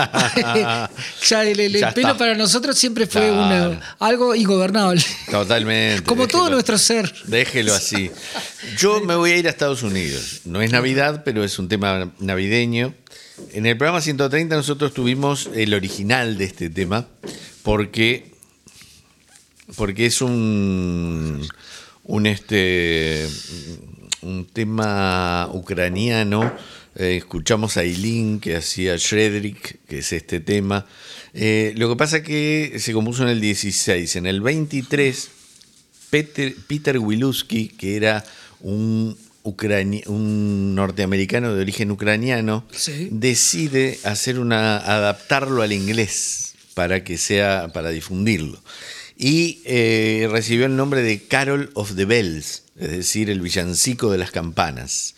ya el, el, el ya pelo está. Para nosotros siempre fue claro. una, algo ingobernable. Totalmente. Como déjelo, todo nuestro ser. Déjelo así. Yo me voy a ir a Estados Unidos. No es Navidad, pero es un tema navideño. En el programa ciento treinta nosotros tuvimos el original de este tema porque... porque es un un este un tema ucraniano. Eh, escuchamos a Eileen que hacía Shredrik, que es este tema. Eh, lo que pasa es que se compuso en el dieciséis. En el veintitrés, Peter, Peter Wiluski, que era un Ucrani- un norteamericano de origen ucraniano, sí. decide hacer una adaptarlo al inglés para que sea para difundirlo. Y eh, recibió el nombre de Carol of the Bells, es decir, el villancico de las campanas.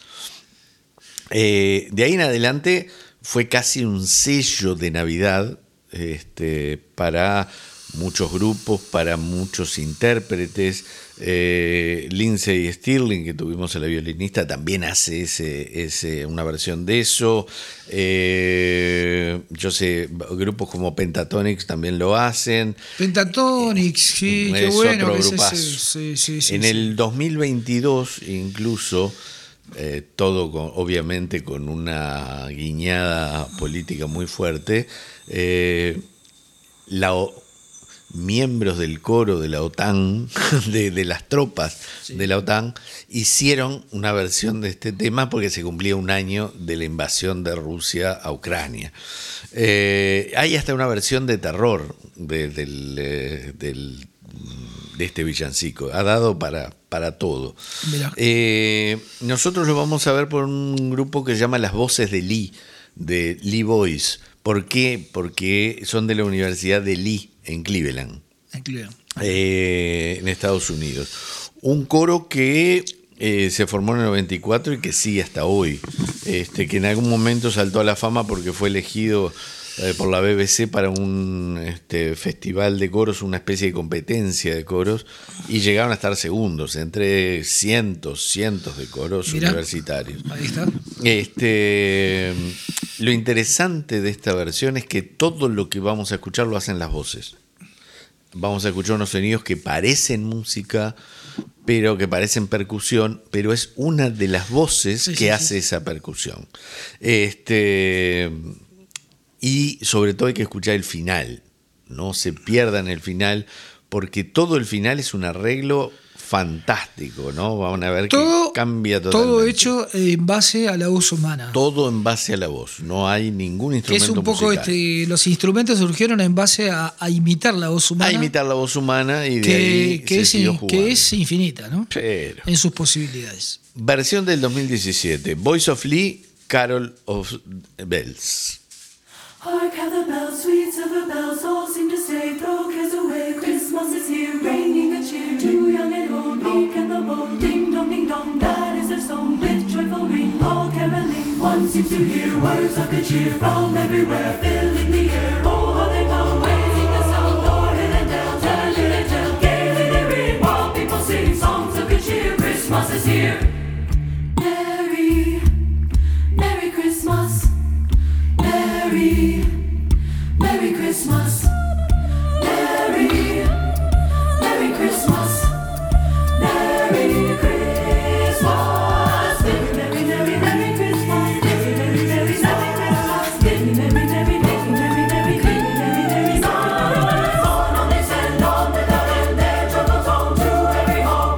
Eh, de ahí en adelante fue casi un sello de Navidad este, para muchos grupos, para muchos intérpretes. Eh, Lindsey Stirling, que tuvimos a la violinista, también hace ese, ese, una versión de eso. Eh, yo sé, grupos como Pentatonix también lo hacen. Pentatonix, sí, qué es bueno. Otro que grupazo. Sí, sí, sí, en sí. el dos mil veintidós, incluso, eh, todo con, obviamente con una guiñada política muy fuerte, eh, la miembros del coro de la OTAN, de, de las tropas sí. de la OTAN, hicieron una versión de este tema porque se cumplía un año de la invasión de Rusia a Ucrania. Eh, hay hasta una versión de terror de, del, eh, del, de este villancico. Ha dado para, para todo. Eh, nosotros lo vamos a ver por un grupo que se llama Las Voces de Lee, de Lee Boys. ¿Por qué? Porque son de la Universidad de Lee, en Cleveland, en, Cleveland. Eh, en Estados Unidos. Un coro que eh, se formó en el noventa y cuatro y que sigue hasta hoy, este, que en algún momento saltó a la fama porque fue elegido eh, por la B B C para un este, festival de coros, una especie de competencia de coros, y llegaron a estar segundos entre cientos, cientos de coros Mirá, universitarios. Ahí está. Este, lo interesante de esta versión es que todo lo que vamos a escuchar lo hacen las voces. Vamos a escuchar unos sonidos que parecen música, pero que parecen percusión, pero es una de las voces sí, que sí, hace sí. esa percusión. Este, y sobre todo hay que escuchar el final, no se pierdan el final, porque todo el final es un arreglo fantástico, ¿no? Van a ver todo, que cambia totalmente. Todo hecho en base a la voz humana. Todo en base a la voz, no hay ningún instrumento musical. Es un poco este, los instrumentos surgieron en base a, a imitar la voz humana. A imitar la voz humana y de que, ahí que, se es, siguió jugando. Que es infinita, ¿no? Pero, en sus posibilidades. Versión del dos mil diecisiete, Voice of Lee, Carol of Bells. Hark how the bells, sweet silver bells, all seem to say, throw cares away, Christmas is here, bringing a cheer to young and old, meek and the bold, ding dong, ding dong, that is seems to hear words of good cheer from everywhere, filling the air. Oh, how they come, raising the sound, door hill and down, turning and tell, gaily they ring, while people sing songs of good cheer. Christmas is here. Merry, Merry Christmas. Merry, Merry Christmas. Merry, Merry Christmas. Merry Christmas. Merry, Merry, Merry, Merry Christmas. Merry, Merry, Merry, Merry Christmas. Merry, Merry, Merry, Merry, Merry, Merry, Merry, Merry Christmas. On, on they send on the dove and their joyful tone to every home.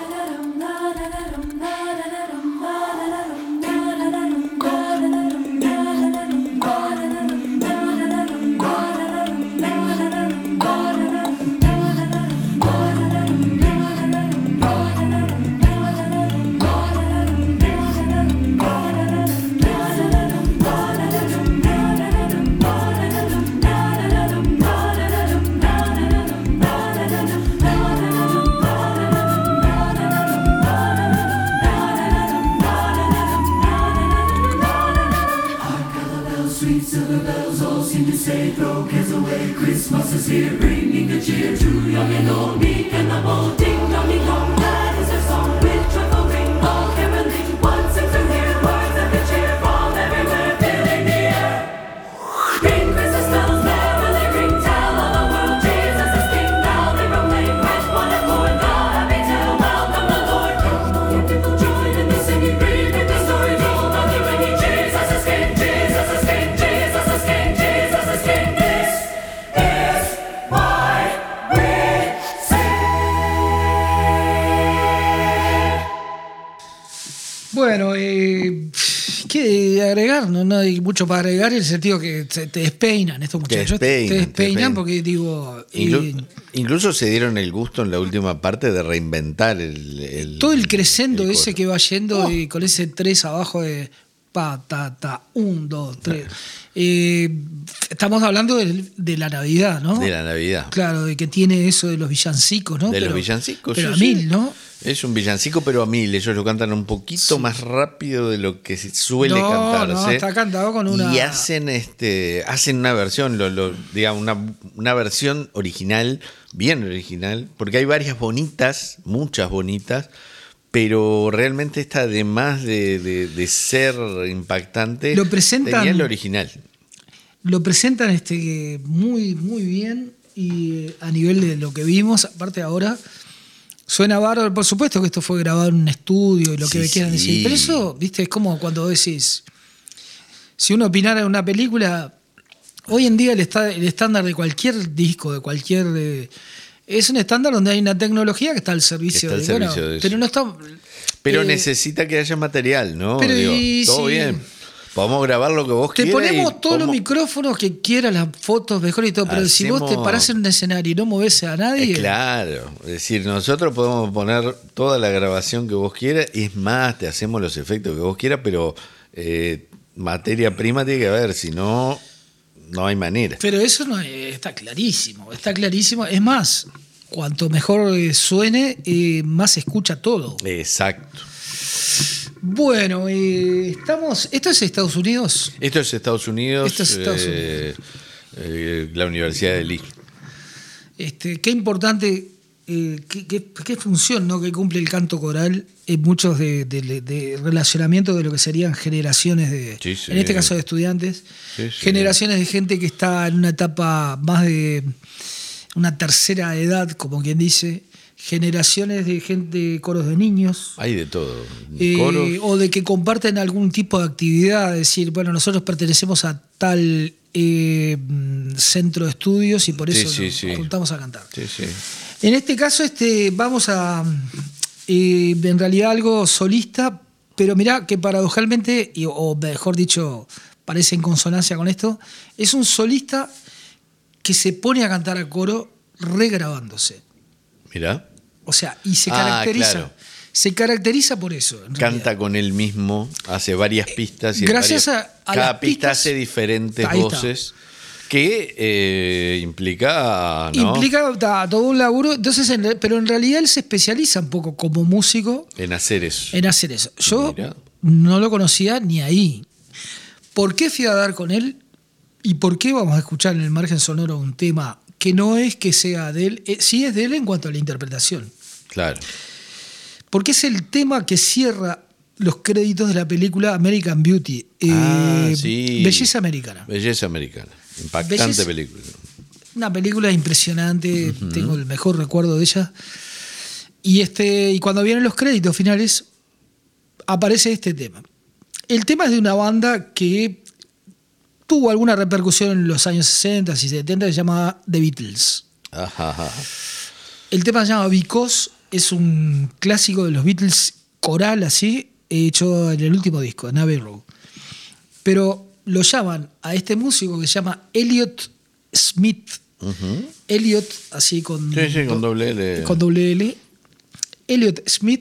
Sweet silver bells all seem to say, throw cares away, Christmas is here, bringing good cheer to young and old, meek and humble. Ding dong, ding dong, that is their song, with joyful ring, all caroling. One seems to hear words of good cheer from everywhere, filling the air. Ring Christmas bells, merrily ring, tell all the world Jesus is King. Now they proclaim with one accord the happy tale, welcome the Lord. Come all you people join in the singing, read the story told of the ringing. Jesus is King, Jesus is King. Jesus is King, Jesus is King. This is why we sing. Bueno, eh, ¿qué agregar? No, no hay mucho para agregar en el sentido que te, te despeinan estos muchachos. despeinan, te despeinan, te despeinan. porque digo... Inclu- eh, incluso se dieron el gusto en la última parte de reinventar el. el todo el crescendo el ese coro. que va yendo Oh. y con ese tres abajo de pa, ta, ta, un, dos, tres. Eh, estamos hablando de, de la Navidad, ¿no? De la Navidad. Claro, de que tiene eso de los villancicos, ¿no? De pero, los villancicos. Pero sí, a sí. mil, ¿no? Es un villancico, pero a mil. Ellos lo cantan un poquito Sí. más rápido de lo que se suele No, cantarse. no, está cantado con una- Y hacen este, hacen una versión, lo, lo- digamos, una, una versión original, bien original, porque hay varias bonitas, muchas bonitas, pero realmente esta, además de, de, de ser impactante, Lo presentan- tenía el original. Lo presentan este, muy, muy bien y eh, a nivel de lo que vimos, aparte ahora, suena bárbaro. Por supuesto que esto fue grabado en un estudio y lo que Sí, me quieran sí. decir. Pero eso, viste, es como cuando decís, si uno opinara en una película, hoy en día el, esta- el estándar de cualquier disco, de cualquier... eh, es un estándar donde hay una tecnología que está al servicio, Que está de, al bueno, servicio de eso. pero no está... Pero eh, necesita que haya material, ¿no? pero Digo, y todo sí. bien. Podemos grabar lo que vos Te quieras. ponemos y todos los podemos- micrófonos que quieras, las fotos mejor y todo, pero si vos te Hacemos- parás en un escenario y no movés a nadie... Eh, claro, es decir, nosotros podemos poner toda la grabación que vos quieras, y es más, te hacemos los efectos que vos quieras, pero eh, materia prima tiene que haber, si no, no hay manera. Pero eso no es- está clarísimo, está clarísimo. Es más, cuanto mejor eh, suene, eh, más se escucha todo. Exacto. Bueno, eh, estamos. ¿Esto es Estados Unidos? Esto es Estados Unidos, Esto es Estados eh, eh, la Universidad de Lee. Este, qué importante, eh, qué, qué- qué función, ¿no?, que cumple el canto coral en muchos de, de- de relacionamiento de lo que serían generaciones de, Sí, sí. en este caso de estudiantes, Sí, sí. generaciones de gente que está en una etapa más de una tercera edad, como quien dice, generaciones de gente, coros de niños. Hay de todo. Eh, Coros. o de que comparten algún tipo de actividad, es decir, bueno, nosotros pertenecemos a tal eh, mm, centro de estudios y por Sí, eso sí, nos sí. juntamos a cantar. Sí, sí. En este caso, este, vamos a eh, en realidad algo solista, pero mirá que paradojalmente, y- o mejor dicho, parece en consonancia con esto, es un solista que se pone a cantar a coro regrabándose. Mirá. O sea, y se Ah, caracteriza. claro. Se caracteriza por eso. en realidad. Canta con él mismo, hace varias pistas y en Gracias varias- a- a cada las pista pistas- hace diferentes Ahí está. voces que eh, implica, ¿no? Implica ta, todo un laburo, entonces, en re- pero en realidad él se especializa un poco como músico en hacer eso. en hacer eso. Yo Mirá. no lo conocía ni ahí. ¿Por qué fui a dar con él? ¿Y por qué vamos a escuchar en el margen sonoro un tema que no es que sea de él? Eh, sí es de él en cuanto a la interpretación. Claro. Porque es el tema que cierra los créditos de la película American Beauty. Eh, Ah, sí. Belleza Americana. Belleza Americana. Impactante Belleza- película. Una película impresionante, uh-huh. Tengo el mejor recuerdo de ella. Y, este, y cuando vienen los créditos finales, aparece este tema. El tema es de una banda que tuvo alguna repercusión en los años sesenta y setenta, que se llama The Beatles. Ajá, ajá. El tema se llama Because, es un clásico de los Beatles, coral así, hecho en el último disco, en Abbey Road. Pero lo llaman a este músico que se llama Elliott Smith. Uh-huh. Elliott, así con, sí, sí, con doble L. Con doble L. Elliott Smith.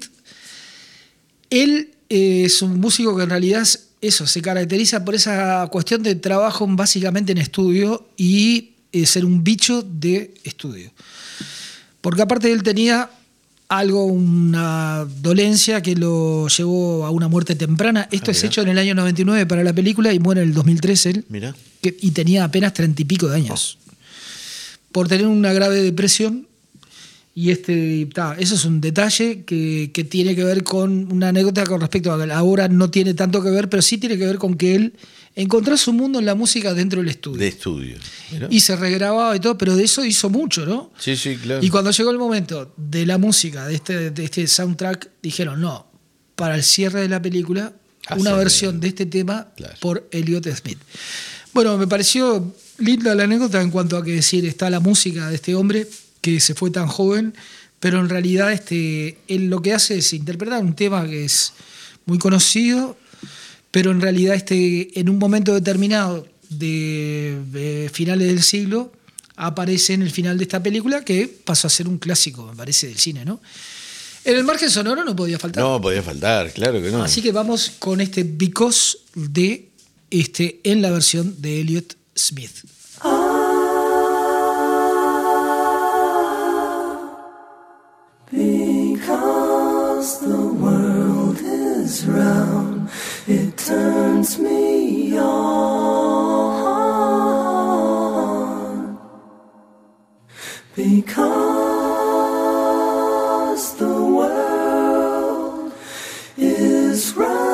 Él eh, es un músico que en realidad es, eso, se caracteriza por esa cuestión de trabajo básicamente en estudio y eh, ser un bicho de estudio. Porque aparte él tenía algo, una dolencia que lo llevó a una muerte temprana. Esto ah, es hecho en el año noventa y nueve para la película y muere en el dos mil tres él. Mira. Que, y tenía apenas treinta y pico de años. Oh. Por tener una grave depresión. Y este, ta, eso es un detalle que, que tiene que ver con una anécdota con respecto a la obra. No tiene tanto que ver, pero sí tiene que ver con que él encontró su mundo en la música dentro del estudio. De estudio. Mira. Y se regrababa y todo, pero de eso hizo mucho, ¿no? Sí, sí, claro. Y cuando llegó el momento de la música, de este, de este soundtrack, dijeron, no, para el cierre de la película, Hacer una versión de este tema claro. por Elliott Smith. Bueno, me pareció linda la anécdota en cuanto a que decir, está la música de este hombre que se fue tan joven, pero en realidad este, él lo que hace es interpretar un tema que es muy conocido, pero en realidad este, en un momento determinado de, de finales del siglo aparece en el final de esta película que pasó a ser un clásico, me parece, del cine, ¿no? En el margen sonoro no podía faltar. No, podía faltar, claro que no. Así que vamos con este Because de este, en la versión de Elliott Smith. Because the world is round, it turns me on. Because the world is round.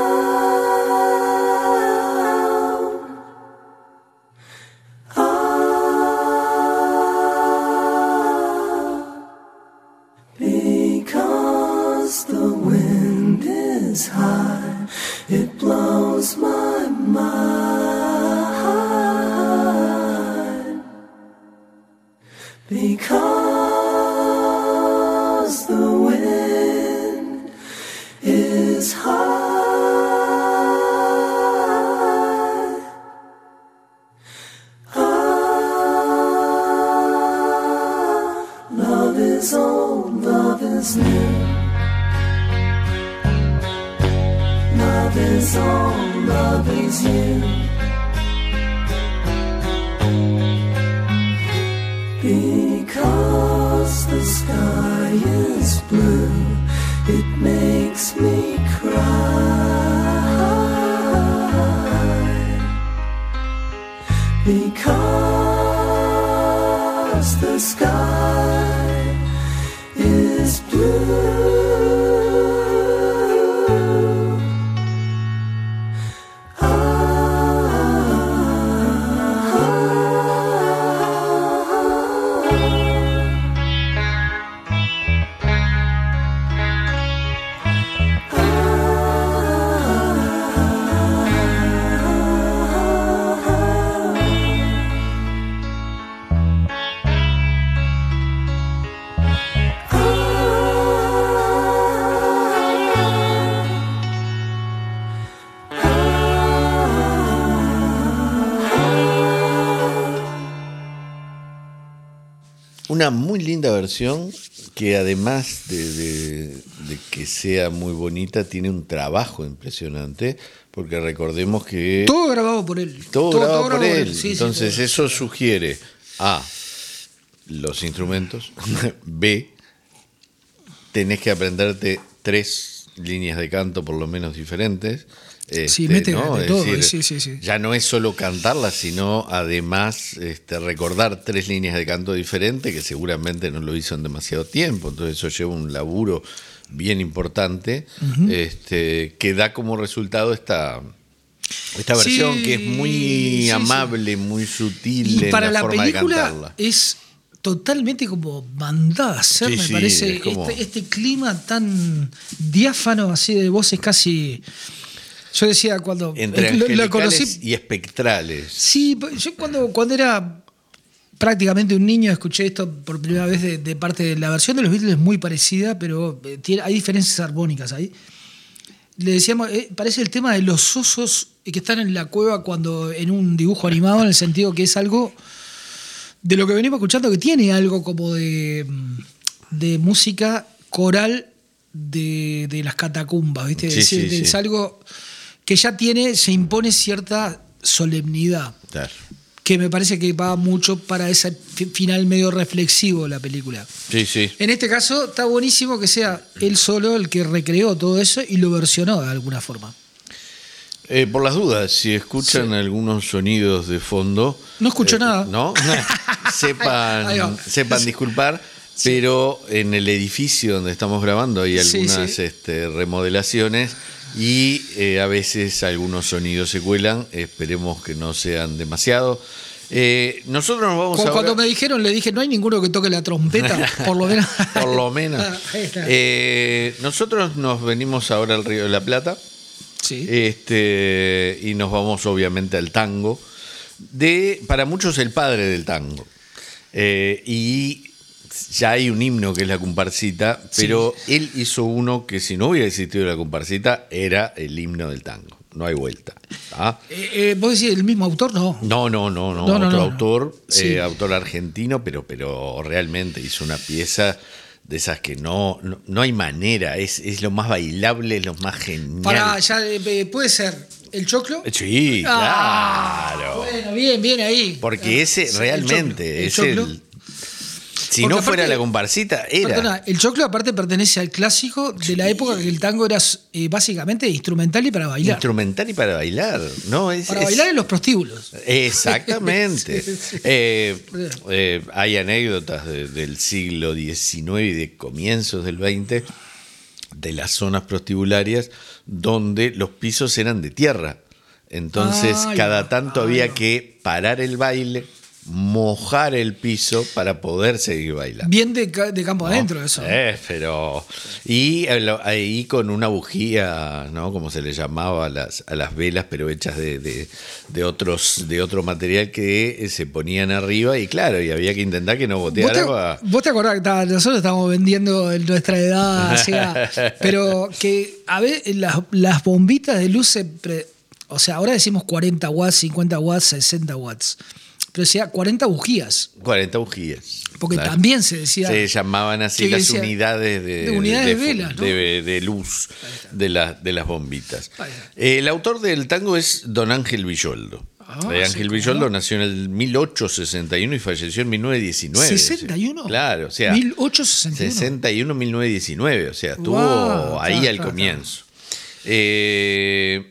The wind is high, it blows my mind. Because the wind is high. Ah, love is old, love is new. Love is all, love is you. Because the sky is blue, it makes me cry. Because the sky is blue. Una muy linda versión que además de, de, de que sea muy bonita, tiene un trabajo impresionante, porque recordemos que... Todo grabado por él. Todo, todo grabado, todo grabado por él. Sí, Entonces sí, eso sugiere A, los instrumentos, B, tenés que aprenderte tres líneas de canto por lo menos diferentes, Este, sí, mete ¿no? de Es todo, decir, sí, sí, sí. ya no es solo cantarla, sino además este, recordar tres líneas de canto diferentes, que seguramente no lo hizo en demasiado tiempo, entonces eso lleva un laburo bien importante, uh-huh. este, que da como resultado esta, esta versión sí, que es muy sí, amable, sí. muy sutil y en para la, la forma película de cantarla. Es totalmente como mandada a hacer, Sí, me sí, parece, como... este, este clima tan diáfano, así de voces casi... Yo decía cuando entre lo, angelicales lo conocí, y espectrales. Sí, yo cuando, cuando era prácticamente un niño escuché esto por primera vez de, de parte de la versión de los Beatles, es muy parecida, pero tiene, hay diferencias armónicas ahí. Le decíamos, eh, parece el tema de los osos que están en la cueva cuando en un dibujo animado, en el sentido que es algo de lo que venimos escuchando, que tiene algo como de, de música coral de, de las catacumbas, ¿viste? Sí, es, sí, es sí. algo que ya tiene, se impone cierta solemnidad. Claro. Que me parece que va mucho para ese final medio reflexivo de la película. Sí, sí. En este caso está buenísimo que sea él solo el que recreó todo eso y lo versionó de alguna forma. Eh, por las dudas, si escuchan Sí. algunos sonidos de fondo... No escucho eh, nada. ¿No? sepan, Ahí va. sepan disculpar, Sí. pero en el edificio donde estamos grabando hay Sí, algunas sí. Este, remodelaciones y eh, a veces algunos sonidos se cuelan, esperemos que no sean demasiado. Eh, nosotros nos vamos Cuando, ahora... cuando me dijeron, le dije, no hay ninguno que toque la trompeta, por lo menos. Por lo menos. Ahí está. Eh, nosotros nos venimos ahora al Río de la Plata. Sí. Este, y nos vamos obviamente al tango, de para muchos el padre del tango. Eh, y ya hay un himno que es la comparsita, pero sí. Él hizo uno que si no hubiera existido la comparsita era el himno del tango. No hay vuelta. ¿Ah? Eh, eh, ¿Vos decís el mismo autor? No. No, no, no, no. No, no, Otro no, autor, no. Sí. Eh, autor argentino, pero, pero realmente hizo una pieza de esas que no, no, no hay manera, es, es lo más bailable, es lo más genial. Pará, ya eh, puede ser el choclo. Sí, Ah, claro. Bueno, bien, bien ahí. Porque ese Sí, realmente el es choclo. el. Si Porque no fuera aparte, la comparsita, era. Perdona, el choclo aparte pertenece al clásico de la época que el tango era eh, básicamente instrumental y para bailar. Instrumental y para bailar, ¿no? Es, para es, bailar en los prostíbulos. Exactamente. Sí, sí. Eh, eh, hay anécdotas de, del siglo diecinueve y de comienzos del veinte de las zonas prostibularias donde los pisos eran de tierra. Entonces, Ay, cada tanto ay, había ay. que parar el baile, mojar el piso para poder seguir bailando. Bien de, ca- de campo ¿No? adentro eso. Eh, pero y eh, lo- ahí con una bujía, ¿no? Como se le llamaba a las, a las velas, pero hechas de, de, de otros de otro material que eh, se ponían arriba y claro, y había que intentar que no ¿Vos goteara te, agua. vos te acordás que ta, nosotros estamos vendiendo en nuestra edad, o sea, pero que a ver, las, las bombitas de luz, se pre- o sea, ahora decimos cuarenta watts, cincuenta watts, sesenta watts, pero decía cuarenta bujías, cuarenta bujías. porque Claro. también se decía... Se llamaban así que las decía- unidades de, de unidades de fu- velas, ¿no? de, de luz de, la- de las bombitas. Ahí está. El autor del tango es don Ángel Villoldo. Ah, Eh, sí, Ángel ¿cómo Villoldo no? nació en el mil ochocientos sesenta y uno y falleció en mil novecientos diecinueve. ¿sesenta y uno? Claro, o sea, mil ochocientos sesenta y uno. sesenta y uno, mil novecientos diecinueve, o sea, estuvo Wow, ahí ta, al ta, comienzo. Eh,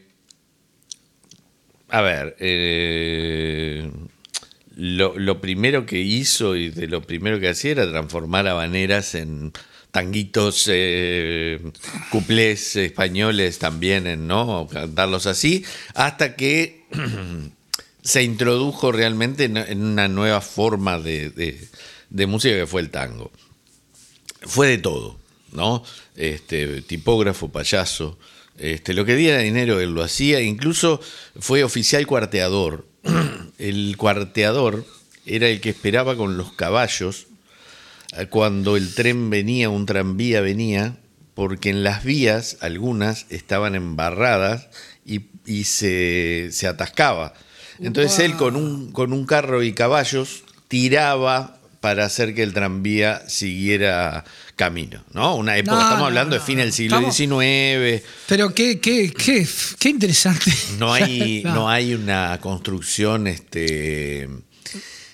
a ver, eh, lo, lo primero que hizo y de lo primero que hacía era transformar habaneras en tanguitos, eh, cuplés españoles también, en, ¿no? Cantarlos así, hasta que se introdujo realmente en, en una nueva forma de, de, de música que fue el tango. Fue de todo, ¿no? Este, tipógrafo, payaso, este, lo que diera dinero él lo hacía, incluso fue oficial cuarteador. El cuarteador era el que esperaba con los caballos cuando el tren venía, un tranvía venía, porque en las vías algunas estaban embarradas y, y se, se atascaba. Entonces él con un, con un carro y caballos tiraba para hacer que el tranvía siguiera camino, ¿no? Una época, No, estamos no, hablando no, de fin no. del siglo Estamos- diecinueve. Pero qué, qué, qué, qué interesante. No hay, No. no hay una construcción este,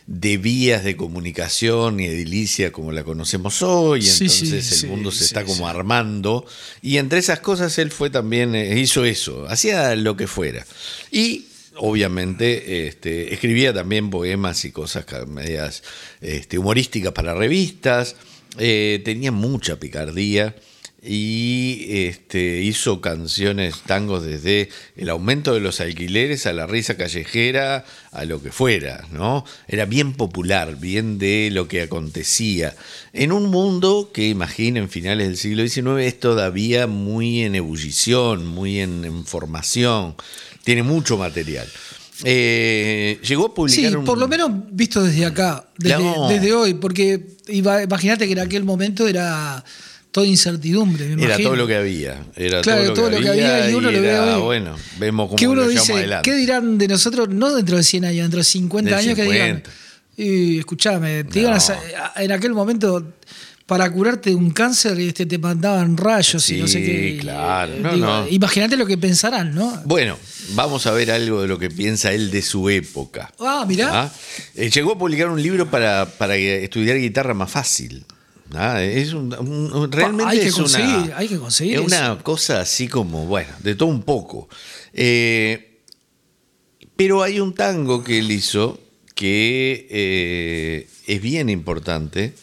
de vías de comunicación y edilicia como la conocemos hoy, Sí, entonces sí, el sí, mundo se sí, está como sí. armando, y entre esas cosas él fue también, eh, hizo eso, hacía lo que fuera. Y obviamente este, escribía también poemas y cosas medias este, humorísticas para revistas, eh, tenía mucha picardía. Y este, hizo canciones, tangos desde el aumento de los alquileres a la risa callejera, a lo que fuera, ¿no? Era bien popular, bien de lo que acontecía. En un mundo que, imaginen, finales del siglo diecinueve es todavía muy en ebullición, muy en, en formación, tiene mucho material. Eh, llegó a publicar Sí, un... por lo menos visto desde acá, desde, No. desde hoy, porque iba- imagínate que en aquel momento era toda incertidumbre, me Era imagino. todo lo que había. Era Claro, todo lo que había, y uno lo ve era, hoy. bueno, vemos cómo Que uno lo llevamos dice, adelante. ¿qué dirán de nosotros? No dentro de cien años, dentro de cincuenta Del años, que digan. cincuenta. Y escuchame, te No. iban a sa- en aquel momento, para curarte de un cáncer, este, te mandaban rayos y no sé Sí, qué. claro. Eh, No, digo, no. Imagínate lo que pensarán, ¿no? Bueno, vamos a ver algo de lo que piensa él de su época. Ah, mirá. ¿Ah? Eh, llegó a publicar un libro para, para estudiar guitarra más fácil. Ah, es un, un- un- realmente hay que es conseguir, una, hay que conseguir es una eso. cosa así como, bueno, de todo un poco. Eh, pero hay un tango que él hizo que eh, es bien importante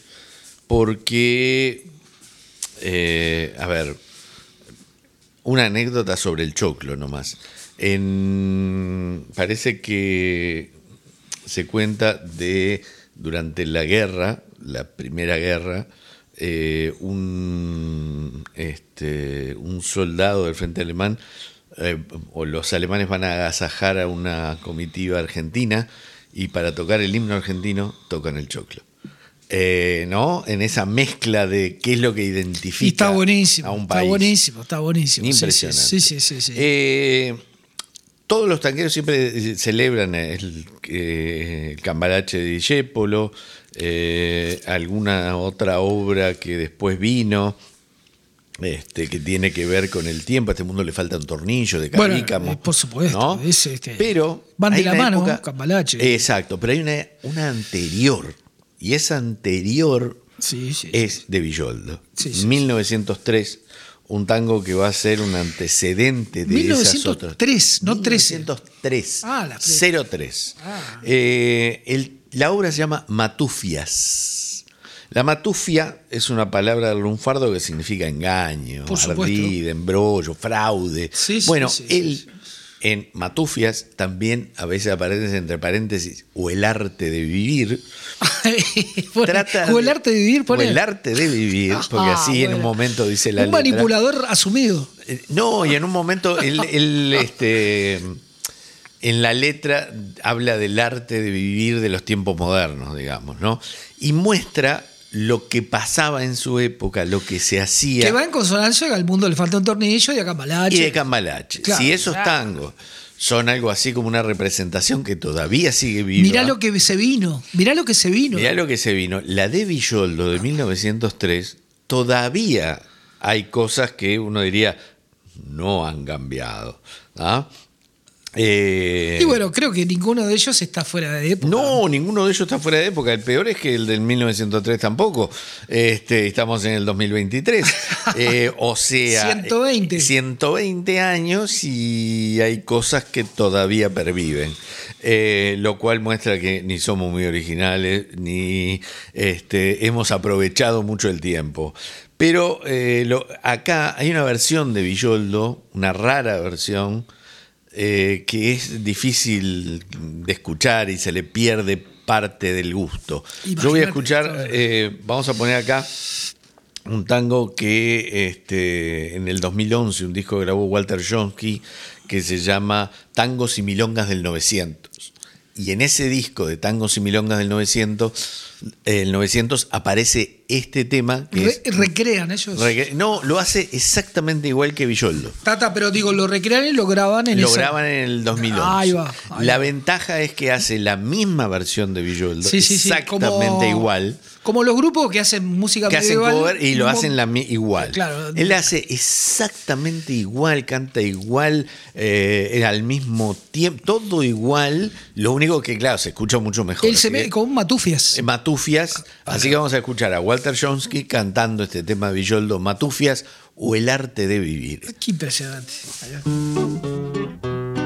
porque, eh, a ver, una anécdota sobre el choclo nomás. En, parece que se cuenta de durante la guerra, la primera guerra, eh, un, este, un soldado del frente alemán, eh, o los alemanes van a agasajar a una comitiva argentina y para tocar el himno argentino tocan el choclo. Eh, ¿no? En esa mezcla de qué es lo que identifica Y está buenísimo, a un está país. buenísimo, está buenísimo. Sí, sí, Impresionante. Sí, sí, sí, sí. Eh, todos los tanqueros siempre celebran el, eh, el Cambalache de Discépolo, eh, alguna otra obra que después vino, este, que tiene que ver con el tiempo. A este mundo le falta un tornillo de Bueno, Carícamo. eh, por supuesto, ¿no? es, este, pero van de hay la una mano, época- Cambalache. Exacto, pero hay una, una anterior, y esa anterior Sí, sí. es de Villoldo. Sí, sí, mil novecientos tres, un tango que va a ser un antecedente de mil novecientos esas otras. tres, no trece. mil novecientos tres. Ah, la pre- cero tres. Ah. Eh, el- la obra se llama Matufias. La matufia es una palabra del lunfardo que significa engaño, Por supuesto. ardid, embrollo, fraude. Sí, sí, bueno, sí, sí, él sí. en Matufias también a veces aparece entre paréntesis o el arte de vivir. Pone- Trata o el de- arte de vivir, o pone. el arte de vivir, porque Ah, así en un bueno. momento dice la Un letra. manipulador asumido. Eh, No, y en un momento él, él, este, en la letra habla del arte de vivir de los tiempos modernos, digamos, ¿no? Y muestra lo que pasaba en su época, lo que se hacía. Que va en consonancia que al mundo le falta un tornillo y a Cambalache. Y de Cambalache. Claro, si esos claro. tangos son algo así como una representación que todavía sigue viva. Mirá lo que se vino. Mirá lo que se vino. Mirá lo que se vino. La de Villoldo de mil novecientos tres, todavía hay cosas que uno diría no han cambiado. ¿Ah? Eh, Y bueno, creo que ninguno de ellos está fuera de época. no, ninguno de ellos está fuera de época. El peor es que el del mil novecientos tres tampoco. Este, estamos en el dos mil veintitrés. Eh, o sea, ciento veinte. ciento veinte años y hay cosas que todavía perviven. Eh, lo cual muestra que ni somos muy originales, ni este, hemos aprovechado mucho el tiempo. Pero eh, lo, acá hay una versión de Villoldo, una rara versión, eh, que es difícil de escuchar y se le pierde parte del gusto. Imagínate, Yo voy a escuchar, claro. eh, vamos a poner acá un tango que este, en el dos mil once, un disco que grabó Walter Johnski, que se llama Tangos y Milongas del novecientos. Y en ese disco de Tangos y Milongas del novecientos el novecientos aparece este tema que Re- es, recrean ellos. Recre- no, lo hace exactamente igual que Villoldo. Tata, pero digo, lo recrean y lo graban en Lo esa- graban en el dos mil once. Ahí va, ahí la va. ventaja es que hace la misma versión de Villoldo, Sí, sí, sí, exactamente como- igual. Como los grupos que hacen música Que hacen medieval. cover y lo mo- hacen la, mi- igual. Claro. Él hace exactamente igual, canta igual, eh, al mismo tiempo, todo igual. Lo único que, claro, se escucha mucho mejor. Él se Así ve que- como un Matufias. eh, Matufias. Así que vamos a escuchar a Walter Johnski cantando este tema de Villoldo, Matufias o El arte de vivir. Qué impresionante. Ahí va.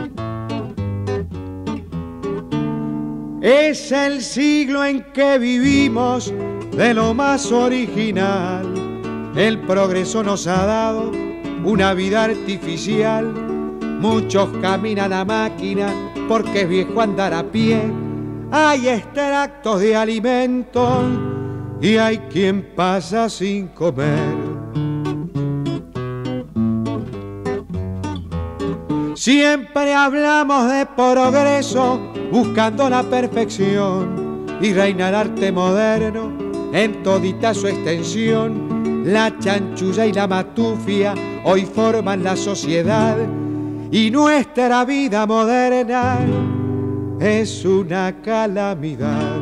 Es el siglo en que vivimos de lo más original. El progreso nos ha dado una vida artificial. Muchos caminan a máquina porque es viejo andar a pie. Hay extractos de alimentos y hay quien pasa sin comer. Siempre hablamos de progreso, buscando la perfección, y reina el arte moderno en todita su extensión. La chanchulla y la matufia hoy forman la sociedad, y nuestra vida moderna es una calamidad.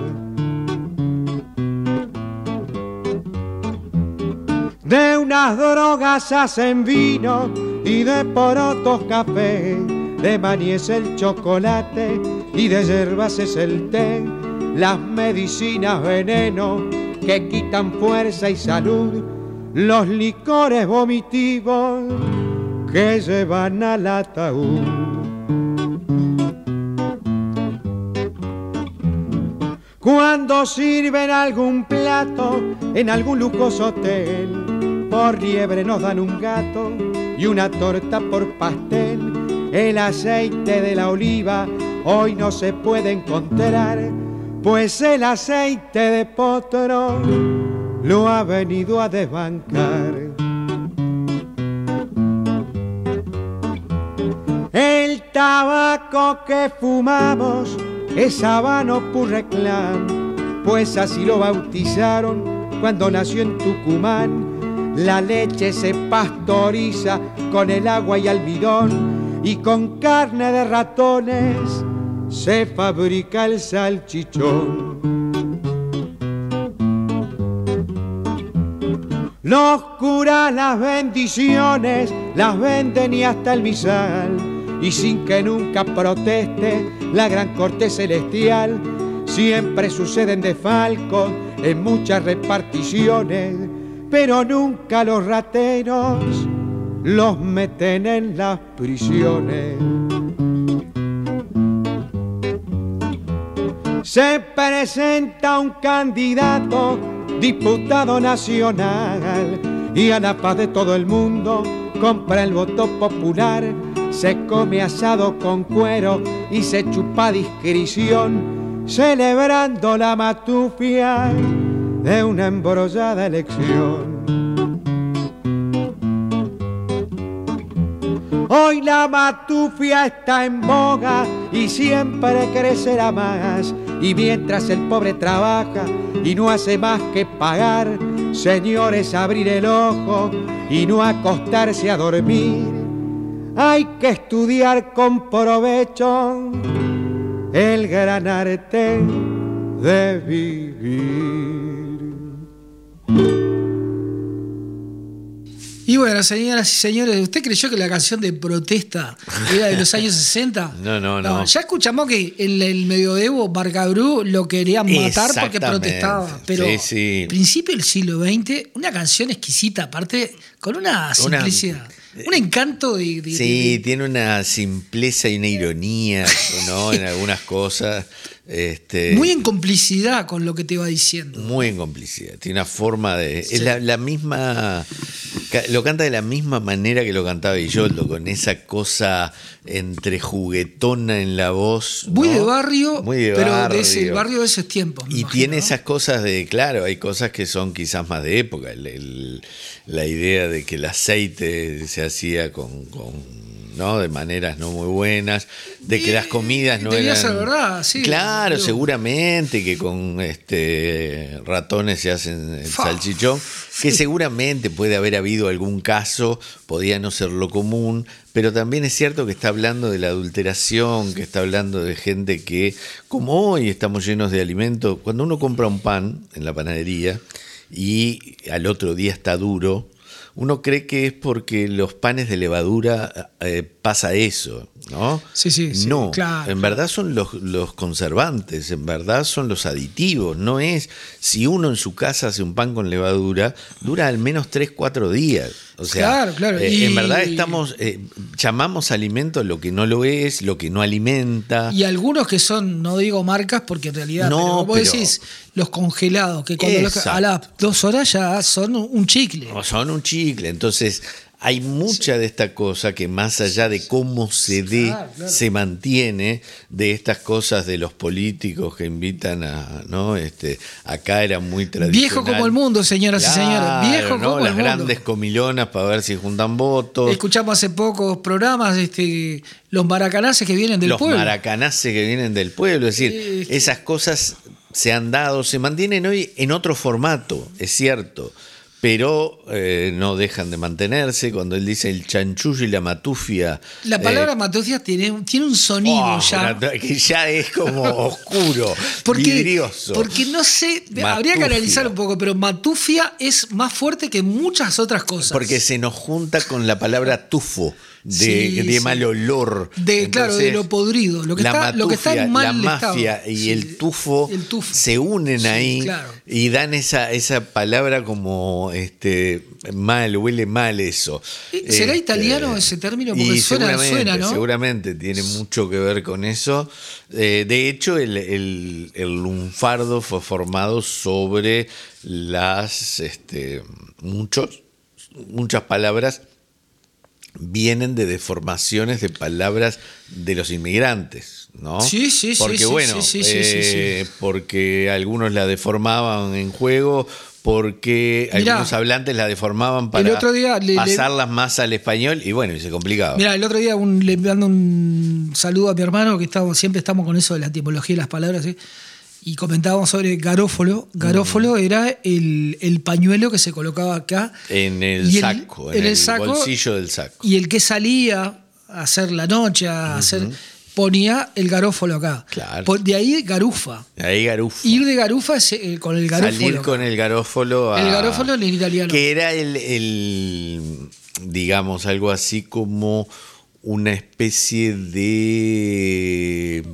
De unas drogas hacen vino y de porotos café, de maní es el chocolate y de hierbas es el té. Las medicinas veneno que quitan fuerza y salud, los licores vomitivos que llevan al ataúd. Cuando sirven algún plato en algún lujoso hotel, por liebre nos dan un gato y una torta por pastel. El aceite de la oliva hoy no se puede encontrar, pues el aceite de potro lo ha venido a desbancar. El tabaco que fumamos es habano purreclán, pues así lo bautizaron cuando nació en Tucumán. La leche se pastoriza con el agua y almidón, y con carne de ratones se fabrica el salchichón. Los curas las bendiciones las venden y hasta el misal, y sin que nunca proteste la gran corte celestial, siempre suceden desfalcos en muchas reparticiones, pero nunca los rateros los meten en las prisiones. Se presenta un candidato diputado nacional y a la paz de todo el mundo compra el voto popular. Se come asado con cuero y se chupa a discreción, celebrando la matufia de una embrollada elección. Hoy la matufia está en boga y siempre crecerá más, y mientras el pobre trabaja y no hace más que pagar, señores, abrir el ojo y no acostarse a dormir. Hay que estudiar con provecho el gran arte de vivir. Y bueno, señoras y señores, ¿usted creyó que la canción de protesta era de los años sesenta? No, no, no. Ya escuchamos que en el medioevo Barcabrú lo querían matar porque Exactamente. protestaba. Pero Sí, sí. principio del siglo veinte, una canción exquisita, aparte, con una simplicidad, un encanto de... de- Sí, de- de- tiene una simpleza y una ironía, ¿no? En algunas cosas. Este, muy en complicidad con lo que te va diciendo. Muy en complicidad. Tiene una forma de. Es la, la misma. ca- Lo canta de la misma manera que lo cantaba Villoldo, con esa cosa entre juguetona en la voz. Muy ¿no? de barrio, Muy de pero barrio. de ese barrio de esos tiempos. me Y imagino, tiene ¿no? esas cosas de, claro, hay cosas que son quizás más de época. El- el- la idea de que el aceite se hacía con, con ¿no? De maneras no muy buenas, de que las comidas no Debía eran... ser verdad, sí. Claro, Digo, seguramente que con este ratones se hacen el Fa. salchichón, que seguramente puede haber habido algún caso, podía no ser lo común, pero también es cierto que está hablando de la adulteración, que está hablando de gente que, como hoy estamos llenos de alimentos, cuando uno compra un pan en la panadería y al otro día está duro, uno cree que es porque los panes de levadura eh, pasa eso, ¿no? Sí, sí, sí, No, claro, en claro. verdad son los, los conservantes, en verdad son los aditivos, no es, si uno en su casa hace un pan con levadura, dura al menos tres, cuatro días. O sea, Claro, claro, eh, y- en verdad estamos, eh, llamamos alimento lo que no lo es, lo que no alimenta. Y algunos que son, no digo marcas porque en realidad, No, pero vos pero- decís los congelados, que cuando los- Exacto. a las dos horas ya son un chicle. No, son un chicle, entonces hay mucha de esta cosa que más allá de cómo se dé, Claro, claro. se mantiene de estas cosas de los políticos que invitan a, ¿no? Este, acá era muy tradicional. Viejo como el mundo, señoras y señores. Claro, Viejo ¿no? como Las el mundo. grandes comilonas para ver si juntan votos. Escuchamos hace pocos programas este, los maracanaces que vienen del los pueblo. maracanaces que vienen del pueblo, es decir, Sí, es que- esas cosas se han dado, se mantienen hoy en otro formato, es cierto, pero eh, no dejan de mantenerse. Cuando él dice el chanchullo y la matufia, La palabra eh, matufia tiene, tiene un sonido oh, ya. una- que ya es como oscuro, Porque, vidrioso. porque no sé, habría que Matufia. analizar un poco, pero matufia es más fuerte que muchas otras cosas. Porque se nos junta con la palabra tufo, de, Sí, de sí. mal olor. De, claro, de lo podrido, lo que la está- lo que está en matufia, mal la mafia estado. y Sí, el tufo, el tufo. se unen Sí, ahí claro. y dan esa, esa palabra como este mal, huele mal eso. Eh, ¿será Este, italiano ese término? Porque y suena- seguramente, suena, ¿no? Seguramente tiene mucho que ver con eso. Eh, de hecho, el, el- el lunfardo fue formado sobre las este, muchos, muchas palabras vienen de deformaciones de palabras de los inmigrantes, ¿no? Sí, sí, sí, Porque sí, bueno, sí, sí, sí, eh, sí, porque algunos la deformaban en juego, porque Mirá, algunos hablantes la deformaban para el otro día le- le- pasarlas más al español y bueno, y se complicaba. Mira, el otro día un- le mando un saludo a mi hermano, que estamos, siempre estamos con eso de la etimología de las palabras, ¿sí? Y comentábamos sobre garófolo. Garófolo era el, el pañuelo que se colocaba acá. En el Y el- saco, en, en el, el saco, bolsillo del saco. Y el que salía a hacer la noche, a hacer, ponía el garófolo acá. Claro. Por- de ahí garufa. Ahí garufo. Ir de garufa es eh, con el garófolo. Salir acá. con el garófolo. a- El garófolo en italiano. Que era el, el, digamos, algo así como una especie de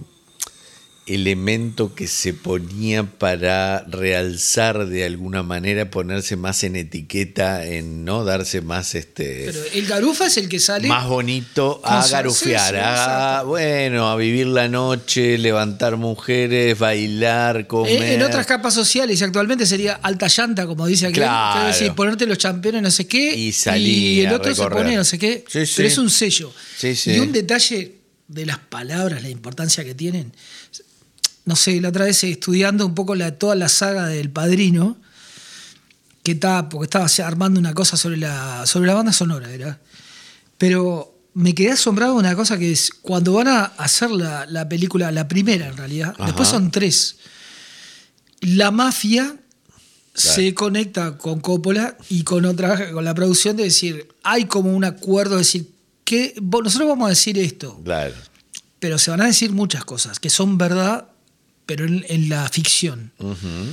elemento que se ponía para realzar de alguna manera, ponerse más en etiqueta, en no darse más este Pero el garufa es el que sale. más bonito a Con- garufear, sí, sí, a, exacto. bueno, a vivir la noche, levantar mujeres, bailar, comer. Eh, En otras capas sociales, actualmente sería alta llanta, como dice aquel. Claro. Que es decir, ponerte los campeones, no sé qué. Y salir Y el a otro se recorrer. pone, no sé qué. Sí, sí. Pero es un sello. Sí, sí. Y un detalle de las palabras, la importancia que tienen. No sé, la otra vez estudiando un poco la, toda la saga del Padrino, que estaba, porque estaba armando una cosa sobre la, sobre la banda sonora, era. Pero me quedé asombrado de una cosa que es, cuando van a hacer la, la película, la primera en realidad, Ajá. después son tres. La mafia se conecta con Coppola y con otra, con la producción de decir, hay como un acuerdo de decir que vos- nosotros vamos a decir esto, Claro. pero se van a decir muchas cosas que son verdad, pero en, en la ficción. Ujú.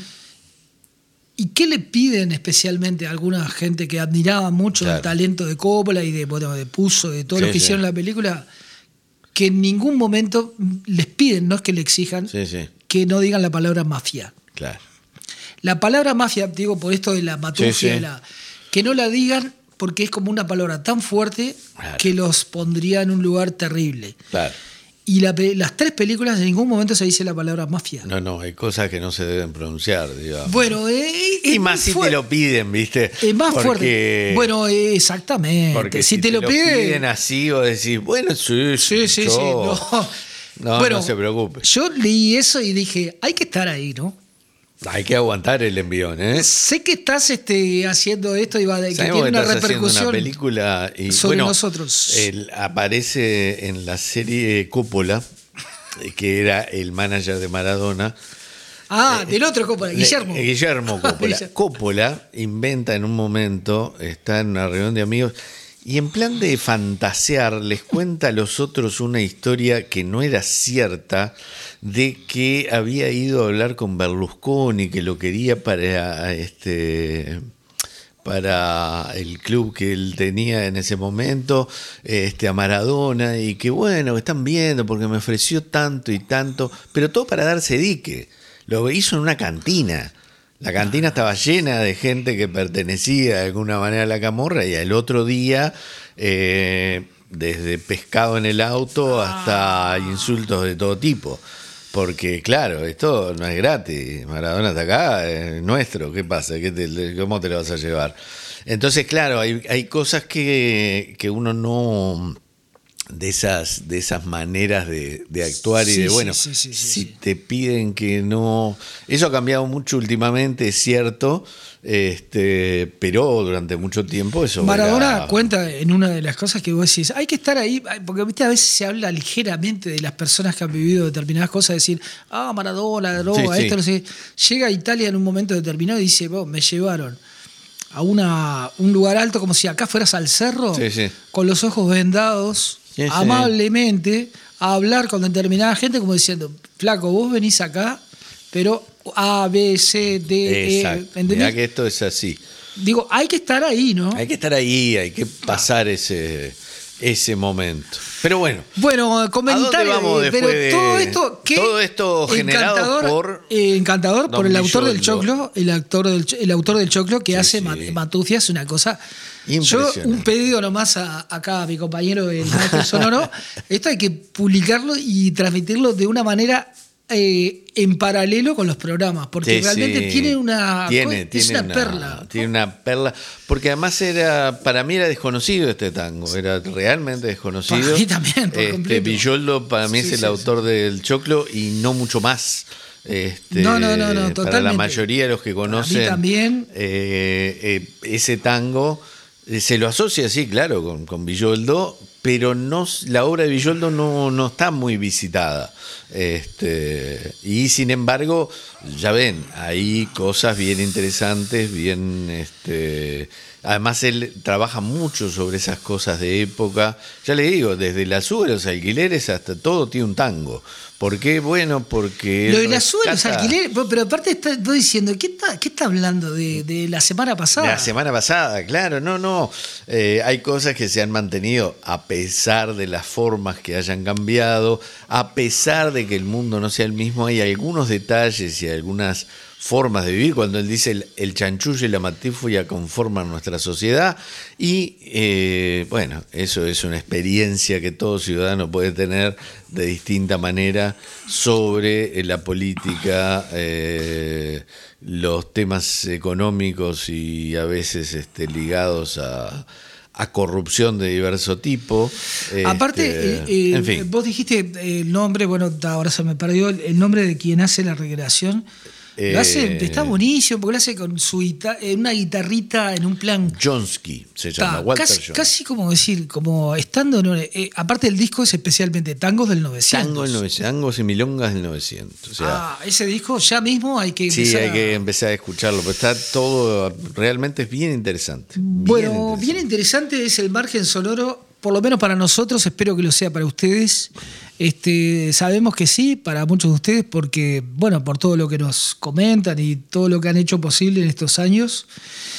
¿Y qué le piden especialmente a alguna gente que admiraba mucho Claro. el talento de Coppola y de, bueno, de Puzo, de todos Sí, los que sí. hicieron la película? Que en ningún momento les piden, no es que le exijan, Sí, sí, que no digan la palabra mafia. claro. La palabra mafia, digo, por esto de la matufia, Sí, sí. de la- que no la digan porque es como una palabra tan fuerte Claro. que los pondría en un lugar terrible. Claro. Y la pe- las tres películas en ningún momento se dice la palabra mafia. No, no, hay cosas que no se deben pronunciar, digamos. Bueno, eh, y es más muy si te fuerte. lo piden, ¿viste? Es más Porque- fuerte. Bueno, eh, exactamente. Porque si, te, lo piden. piden así o decís, bueno, sí, Sí, sí, yo- sí. No, No, Bueno, no se preocupe. Yo leí eso y dije, hay que estar ahí, ¿no? Hay que aguantar el envión, ¿eh? Sé que estás este, haciendo esto y va de, que Sabemos tiene que una estás haciendo repercusión una película y, sobre bueno, nosotros. Él aparece en la serie Coppola, que era el manager de Maradona. Ah, del otro Coppola, Guillermo. Le- Guillermo Coppola. Guillermo. Coppola inventa en un momento, está en una reunión de amigos, y en plan de fantasear, les cuenta a los otros una historia que no era cierta, de que había ido a hablar con Berlusconi, que lo quería para este para el club que él tenía en ese momento, este, a Maradona, y que bueno, que están viendo porque me ofreció tanto y tanto, pero todo para darse dique. Lo hizo en una cantina. La cantina estaba llena de gente que pertenecía de alguna manera a la camorra, y al otro día, eh, desde pescado en el auto hasta insultos de todo tipo. Porque, claro, esto no es gratis. Maradona está acá, es nuestro. ¿Qué pasa? ¿Qué te, ¿Cómo te lo vas a llevar? Entonces, claro, hay, hay cosas que, que uno no... de esas, de esas maneras de, de actuar y Sí, de, sí, bueno, sí, sí, sí, si sí. te piden que no... Eso ha cambiado mucho últimamente, es cierto, este, pero durante mucho tiempo eso Maradona era... cuenta en una de las cosas que vos decís, hay que estar ahí, porque ¿viste? A veces se habla ligeramente de las personas que han vivido determinadas cosas, decir, ah, Maradona, droga, Sí, sí. esto, no sé. Llega a Italia en un momento determinado y dice, vos, me llevaron a una, un lugar alto, como si acá fueras al cerro, Sí, sí. con los ojos vendados, Sí, sí. amablemente, a hablar con determinada gente, como diciendo, flaco, vos venís acá, pero A, B, C, D, Exacto. E, ¿entendés? Mirá que esto es así. Digo, hay que estar ahí, ¿no? Hay que estar ahí, hay que pasar ese, ese momento. Pero bueno, Bueno, comentario, ¿A dónde vamos eh, después pero de- todo esto, ¿qué? todo esto generado Encantador, por eh, encantador Don por el autor del Villoldo. Choclo, el autor del Ch- el autor del Choclo que Sí, hace sí. Ma- Matufia, es una cosa. Yo Impresionante. un pedido nomás a, acá a mi compañero el maestro sonoro, esto hay que publicarlo y transmitirlo de una manera eh, en paralelo con los programas, porque Sí, realmente sí. tiene una Tiene, es tiene una, perla. Tiene una perla. Porque además era, para mí era desconocido este tango, era realmente desconocido. Para mí también, por este, completo. Villoldo para mí Sí, es el sí, autor del Choclo y no mucho más. Este, No, no, no, no, Para la totalmente. mayoría de los que Para mí conocen también. eh, eh, ese tango, eh, se lo asocia, sí, claro, con, con Villoldo, pero no, la obra de Villoldo no, no está muy visitada. Este, y sin embargo, ya ven, hay cosas bien interesantes, bien... Este, además él trabaja mucho sobre esas cosas de época. Ya le digo, desde la suba de los alquileres hasta todo tiene un tango. ¿Por qué? Bueno, porque... Lo él de la suba de los rescata- alquileres, pero pero aparte está estoy diciendo, ¿qué está, qué está hablando de, de la semana pasada? De la semana pasada, claro, no, no. Eh, hay cosas que se han mantenido a pesar de las formas que hayan cambiado, a pesar de que el mundo no sea el mismo. Hay algunos detalles y algunas formas de vivir. Cuando él dice el, el chanchullo y la matifuya conforman nuestra sociedad. Y eh, bueno, eso es una experiencia que todo ciudadano puede tener de distinta manera sobre eh, la política, eh, los temas económicos y a veces este, ligados a, a corrupción de diverso tipo. Aparte, Este, eh, eh, en fin. vos dijiste el nombre, bueno, ahora se me perdió el, el nombre de quien hace la recreación. Lo hace, Eh, está buenísimo, porque lo hace con su guita- eh, una guitarrita en un plan. Jonsky se llama, Ta, Walter casi, Jonsky. casi como decir, como estando. en un- eh, aparte, el disco es especialmente tangos del novecientos. Tango del novecientos, tangos y milongas del novecientos. O sea, Ah, ese disco ya mismo hay que sí, empezar hay a- que empezar a escucharlo, pero está todo, realmente es bien interesante. Bueno, bien interesante es el margen sonoro, por lo menos para nosotros, espero que lo sea para ustedes. Este, sabemos que sí, para muchos de ustedes, porque, bueno, por todo lo que nos comentan y todo lo que han hecho posible en estos años.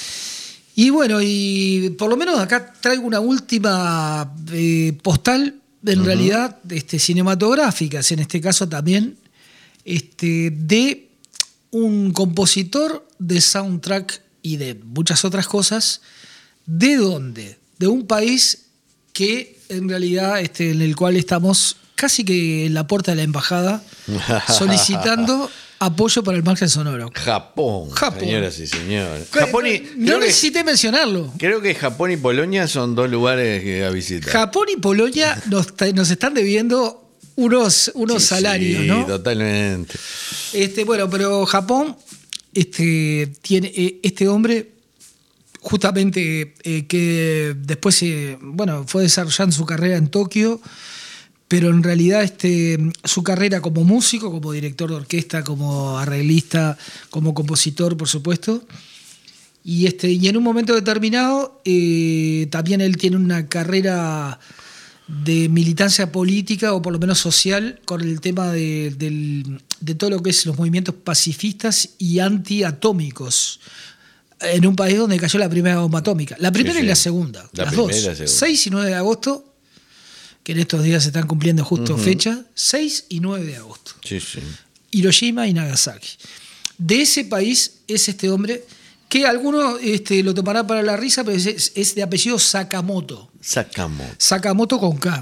Y bueno, y por lo menos acá traigo una última eh, postal, en Ujú. realidad, este, cinematográficas, en este caso también, este, de un compositor de soundtrack y de muchas otras cosas. ¿De dónde? De un país que en realidad este, en el cual estamos casi que en la puerta de la embajada solicitando apoyo para el margen sonoro. Japón, Japón. señoras y señores. Japón y, no creo, que, necesité mencionarlo. creo que Japón y Polonia son dos lugares que a visitar. Japón y Polonia nos, nos están debiendo unos, unos Sí, salarios, sí, ¿no? totalmente. Este, bueno, pero Japón este, tiene, eh, este hombre, justamente eh, que después eh, bueno, fue desarrollando su carrera en Tokio, pero en realidad este, su carrera como músico, como director de orquesta, como arreglista, como compositor, por supuesto. Y, este, y en un momento determinado eh, también él tiene una carrera de militancia política, o por lo menos social, con el tema de, del, de todo lo que es los movimientos pacifistas y antiatómicos, en un país donde cayó la primera bomba atómica. La primera sí, sí. y la segunda, la las dos. Segunda. seis y nueve de agosto, que en estos días se están cumpliendo justo uh-huh. fecha, seis y nueve de agosto. Sí, sí. Hiroshima y Nagasaki. De ese país es este hombre, que algunos este, lo tomarán para la risa, pero es, es de apellido Sakamoto. Sakamoto. Sakamoto con K.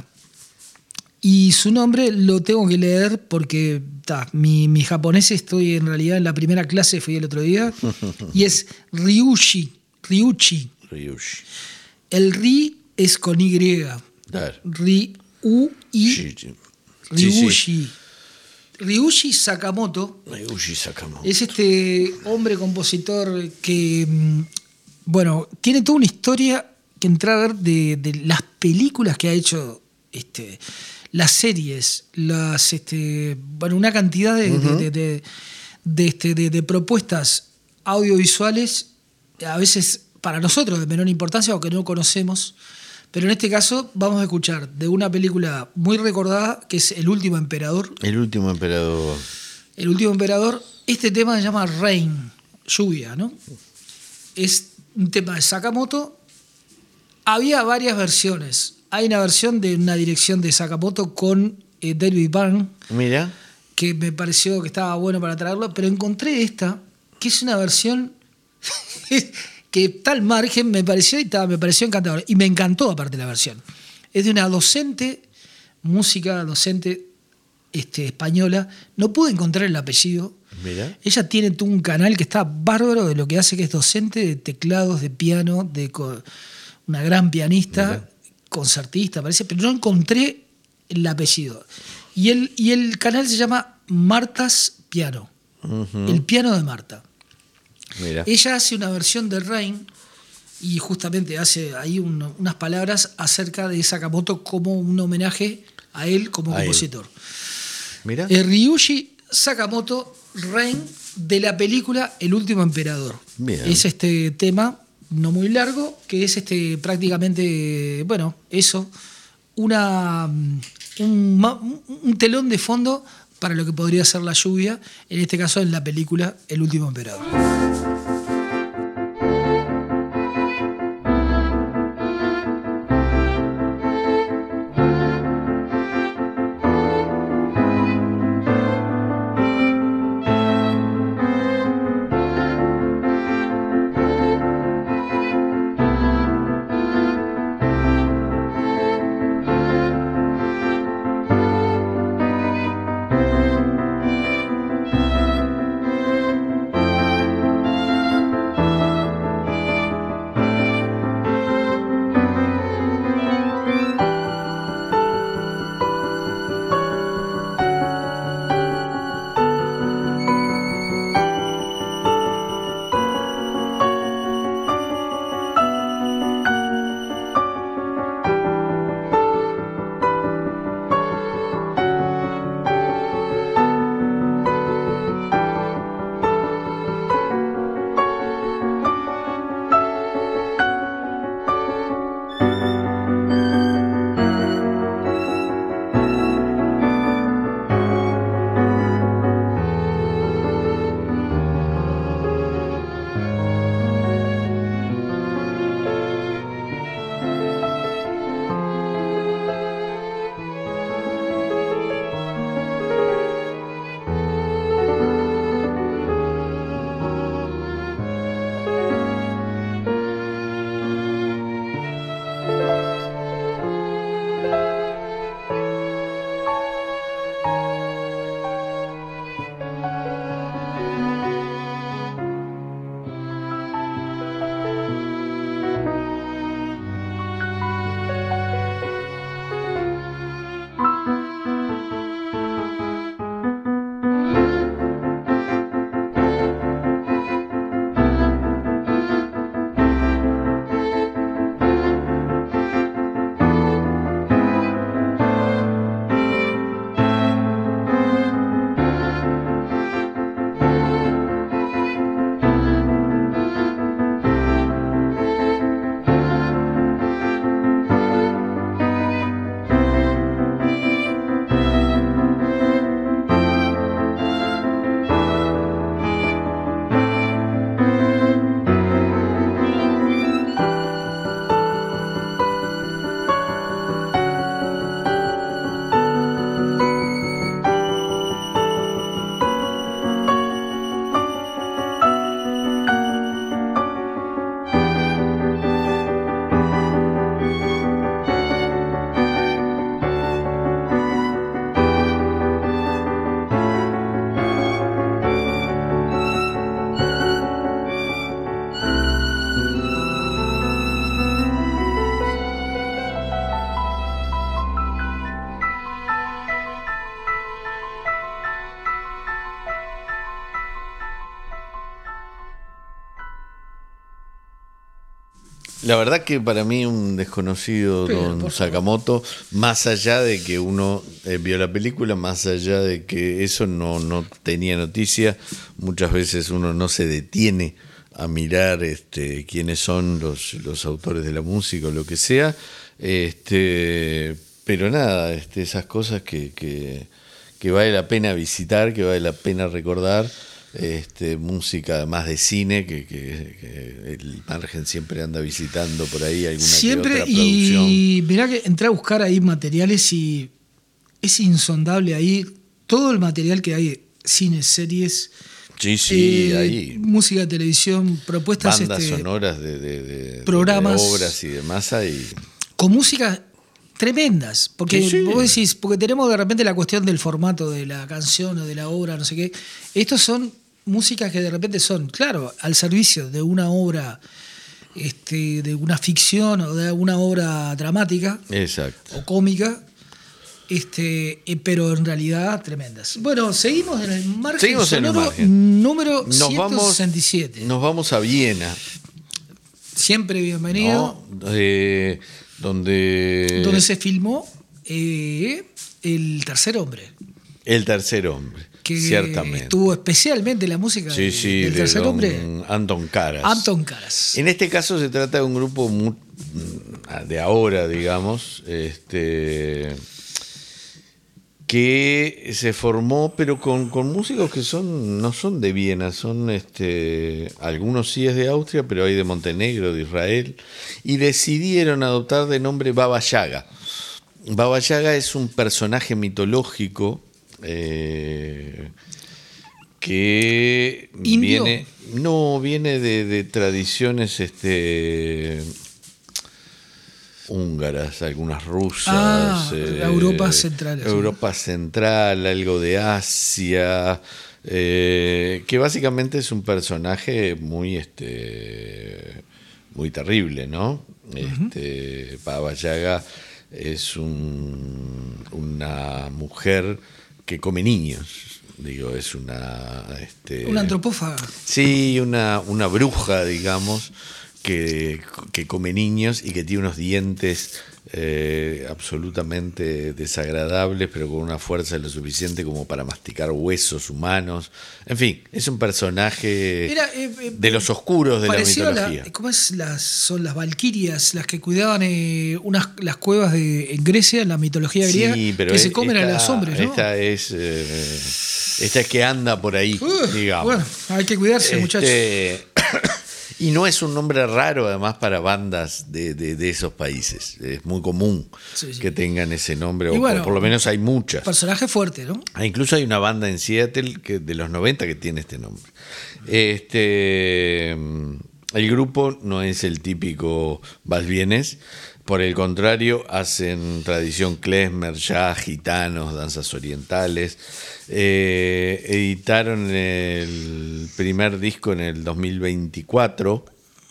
Y su nombre lo tengo que leer porque ta, mi, mi japonés, estoy en realidad en la primera clase, fui el otro día, y es Ryushi. Ryushi. Ryushi. El Ri es con Y. Claro. Ri-U-I. Ryushi. Sí, sí. Ryushi Sakamoto, Ryushi Sakamoto es este hombre compositor que, bueno, tiene toda una historia que entra a ver de, de las películas que ha hecho, este, las series, las, este, bueno, una cantidad de, uh-huh. de, de, de, de, este, de, de propuestas audiovisuales, a veces para nosotros de menor importancia o que no conocemos. Pero en este caso vamos a escuchar de una película muy recordada, que es El Último Emperador. El Último Emperador. El Último Emperador. Este tema se llama Rain, lluvia, ¿no? Es un tema de Sakamoto. Había varias versiones. Hay una versión de una dirección de Sakamoto con eh, David Byrne. Mira. Que me pareció que estaba bueno para traerlo, pero encontré esta, que es una versión... que tal margen me pareció, y me pareció encantador. Y me encantó aparte la versión. Es de una docente, música docente este, española. No pude encontrar el apellido. Mira. Ella tiene todo un canal que está bárbaro de lo que hace, que es docente de teclados, de piano, de una gran pianista, Mira. concertista, parece, pero no encontré el apellido. Y el, y el canal se llama Marta's Piano. Uh-huh. El piano de Marta. Mira. Ella hace una versión de Rain y justamente hace ahí un, unas palabras acerca de Sakamoto como un homenaje a él como a compositor. Él. Mira. Eh, Ryushi Sakamoto, Rain, de la película El Último Emperador. Bien. Es este tema no muy largo, que es este prácticamente, bueno, eso, una un, un telón de fondo para lo que podría ser la lluvia, en este caso en la película El Último Emperador. La verdad que para mí un desconocido Pero, don por Sakamoto, más allá de que uno eh, vio la película, más allá de que eso no, no tenía noticia, muchas veces uno no se detiene a mirar este, quiénes son los, los autores de la música o lo que sea, este, pero nada, este, esas cosas que, que, que vale la pena visitar, que vale la pena recordar. Este, música además de cine que, que, que el margen siempre anda visitando por ahí alguna Siempre, que otra producción. y mirá que entré a buscar ahí materiales y es insondable ahí todo el material que hay, cine, series, Sí, sí, eh, ahí música de televisión, propuestas bandas este, sonoras de, de, de- programas. de obras y demás hay. con música tremendas, porque Sí, sí. vos decís, porque tenemos de repente la cuestión del formato de la canción o de la obra, no sé qué. Estos son músicas que de repente son, claro, al servicio de una obra, este, de una ficción o de una obra dramática Exacto. o cómica, este, eh, pero en realidad tremendas. Bueno, seguimos en el margen Seguimos en el sonoro margen. número Nos ciento vamos, sesenta y siete. nos vamos a Viena, Siempre bienvenido. ¿no? Eh, donde Donde se filmó eh, El Tercer Hombre. El Tercer Hombre, Que ciertamente. estuvo especialmente la música Sí, de- sí, del de Tercer don Hombre, Anton Karas. Anton Karas. En este caso se trata de un grupo muy- de ahora, digamos, este, que se formó, pero con, con músicos que son no son de Viena, son este, algunos sí es de Austria, pero hay de Montenegro, de Israel, y decidieron adoptar de nombre Baba Yaga. Baba Yaga es un personaje mitológico eh, que ¿Indio? viene, no, viene de, de tradiciones este, húngaras, algunas rusas, Ah, eh, Europa Central, sí. Europa Central, algo de Asia, eh, que básicamente es un personaje muy este muy terrible, ¿no? Este, Baba Yaga es un, una mujer que come niños, digo, es una este, Una antropófaga. Sí, una, una bruja, digamos, que, que come niños y que tiene unos dientes eh, absolutamente desagradables, pero con una fuerza lo suficiente como para masticar huesos humanos. En fin, es un personaje Era, eh, eh, de los oscuros de la Parecido a mitología. la, ¿cómo es? Las, son las valquirias, las que cuidaban eh, unas, las cuevas de, en Grecia, en la mitología griega, Sí, pero que se es- comen esta, a los hombres, ¿no? Esta es, eh, esta es que anda por ahí, Uf, digamos. bueno, hay que cuidarse, Este, muchachos. Y no es un nombre raro, además, para bandas de, de, de esos países. Es muy común Sí, sí. que tengan ese nombre, Y o bueno, por, por lo menos hay muchas. Personaje fuerte, ¿no? Ah, incluso hay una banda en Seattle que, de los noventa que tiene este nombre. Este, el grupo no es el típico Valvienes, por el contrario, hacen tradición klezmer, jazz, gitanos, danzas orientales. Eh, editaron el primer disco en el dos mil veinticuatro,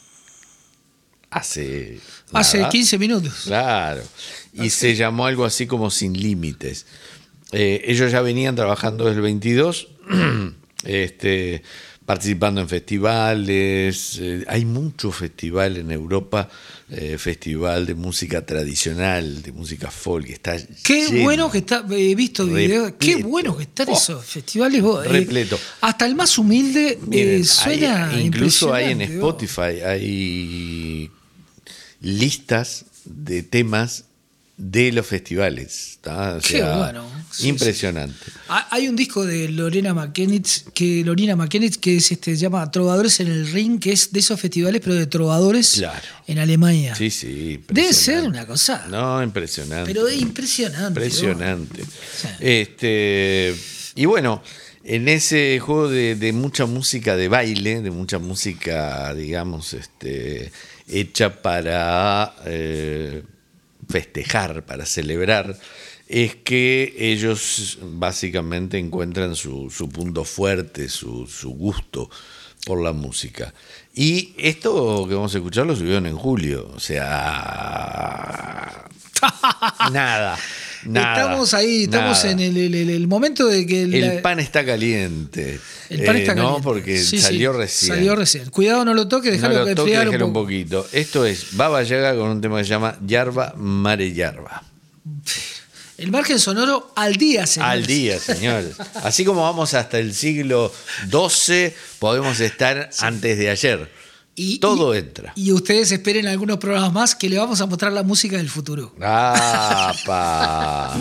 hace Hace nada. quince minutos. Claro, y se llamó algo así como Sin Límites. Eh, ellos ya venían trabajando desde el veintidós, este, participando en festivales. Eh, hay mucho festival en Europa, eh, festival de música tradicional, de música folk. Está Qué lleno. bueno que está, he visto videos, qué Repleto. bueno que están Oh, esos festivales. vos, eh, repleto. hasta el más humilde eh, Miren, suena hay- incluso hay en impresionante, vos. Spotify, hay listas de temas de los festivales. ¿tá? O Qué sea, bueno. Sí, impresionante. Ah, hay un disco de Lorena McKennitt que Lorena McKennitt que es este se llama Trovadores en el Ring, que es de esos festivales pero de trovadores Claro. en Alemania. Sí, sí. Debe impresionante. ser una cosa, No, impresionante. pero es impresionante. Impresionante. Sí. Este, y bueno, en ese juego de, de mucha música de baile, de mucha música, digamos, este, hecha para eh, festejar, para celebrar, es que ellos básicamente encuentran su, su punto fuerte, su, su gusto por la música. Y esto que vamos a escuchar lo subieron en julio, o sea, nada. Nada, estamos ahí, estamos nada. en el, el- el- el momento de que El la- pan está caliente. el pan Eh, está No, caliente. porque Sí, salió sí, recién. Salió recién. Cuidado, no lo toques, No déjalo lo que toque, enfriar déjalo un un poco. poquito. Esto es Baba Yaga con un tema que se llama Yarba Mare Yarba. El margen sonoro al día, señores. Al día, señores. Así como vamos hasta el siglo doce, podemos estar antes de ayer. Y- Todo y- entra. Y ustedes esperen algunos programas más que le vamos a mostrar la música del futuro. ¡Ah, pa!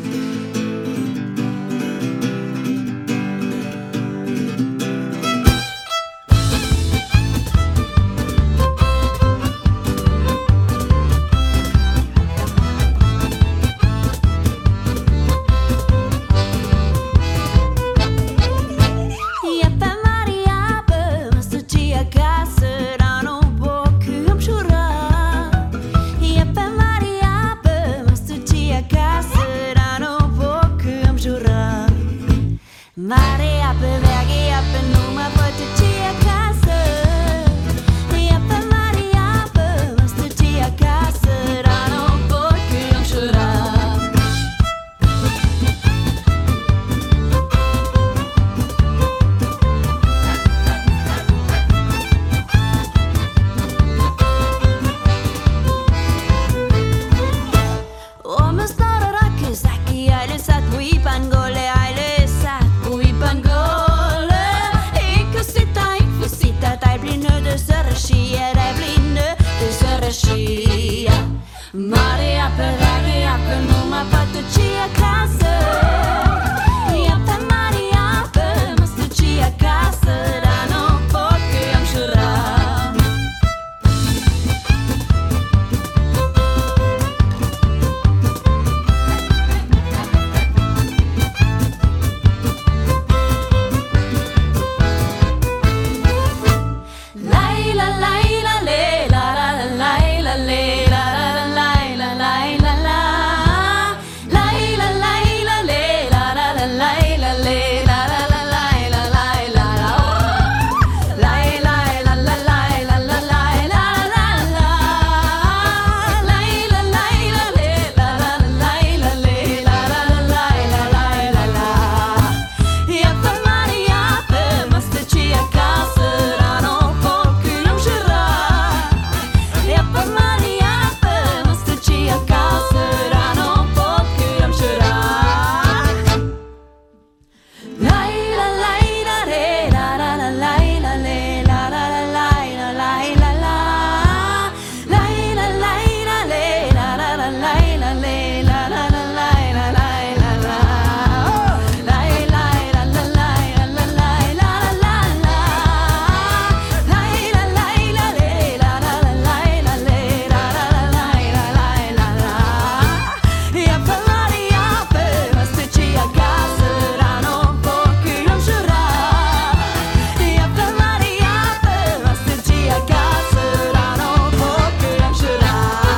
Jeppe Maria bă, mă stăci acasă, dar nu pot că îmi jura. Jeppe Maria bă, mă stăci acasă, dar nu pot că îmi jura. Maria pe veagă, jeppe nu mă pot stăci acasă. Jeppe Maria bă, mă stăci acasă, dar nu pot că îmi jura. Om snarare zaki ale sat oui pangole ale sat oui pangole et que c'est taille c'est ta taille pline de sărășie era plină de sărășie Maria pe Maria pe nu mă poate ci acasă Ia pe Maria pe mă stăci acasă dar nu pot că am jurat Laila laila le la la la laila le la la la laila laila la Laila laila le la la la laila le la la la laila laila la Laila la la laila la laila la la Laila laila le la la la laila le la la la laila laila la Jeppe Maria pe mă stăci acasă dar nu pot că îmi jura Jeppe Maria pe mă stăci acasă dar nu pot că îmi jura Laila laila re la la la laila le la la la laila laila la Laila laila le la la la laila le la la la laila laila la Laila la la laila la laila la la Laila laila le la la la laila le la la la laila laila la Jeppe Maria pe mă stăci acasă dar nu pot că îmi jura Jeppe Maria pe mă stăci acasă dar nu pot că îmi jura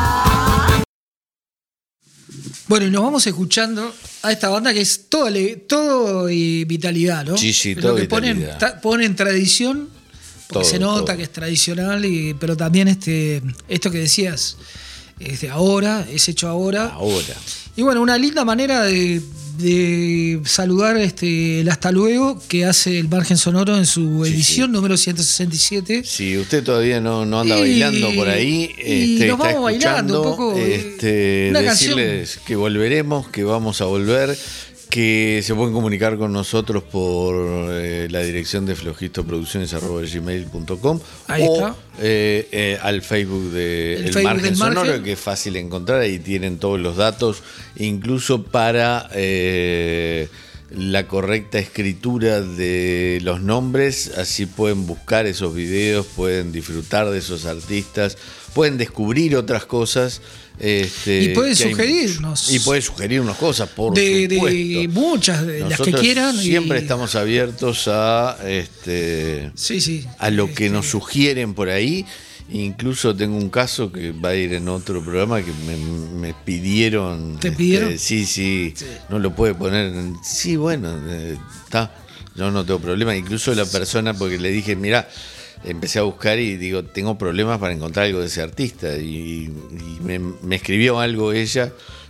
Bueno, y nos vamos escuchando a esta banda que es todo, ale- todo eh, vitalidad, ¿no? Sí, sí, Lo todo que ponen, vitalidad. ta- ponen tradición, porque Todo, se nota todo. que es tradicional, y- pero también este, esto que decías, es de ahora, es hecho ahora. Ahora. Y bueno, una linda manera de, de saludar este, el hasta luego que hace el Margen Sonoro en su Sí, edición sí. número ciento sesenta y siete. Si usted todavía no, no anda Y- bailando por ahí, y este, nos está vamos bailando un escuchando, poco, eh, este, una canción. decirles que volveremos, que vamos a volver, que se pueden comunicar con nosotros por eh, la dirección de flojistoproducciones arroba gmail punto com Ahí o está. eh, eh, al Facebook de El El Facebook Margen del Sonoro, Margen. que es fácil de encontrar, ahí tienen todos los datos, incluso para eh, la correcta escritura de los nombres, así pueden buscar esos videos, pueden disfrutar de esos artistas, pueden descubrir otras cosas. Este, Y pueden que hay sugerirnos. mucho. Y pueden sugerirnos cosas, por de, de supuesto. muchas, de las que Nosotros quieran. y- siempre estamos abiertos a este Sí, sí. a lo que Este, nos sugieren por ahí. Incluso tengo un caso que va a ir en otro programa que me, me pidieron. ¿Te pidieron? este, sí, sí, Sí. no lo puede poner. en- sí, bueno, está. Yo no tengo problema. Incluso la persona, porque le dije, mira, empecé a buscar y digo, tengo problemas para encontrar algo de ese artista. Y, y me, me escribió algo ella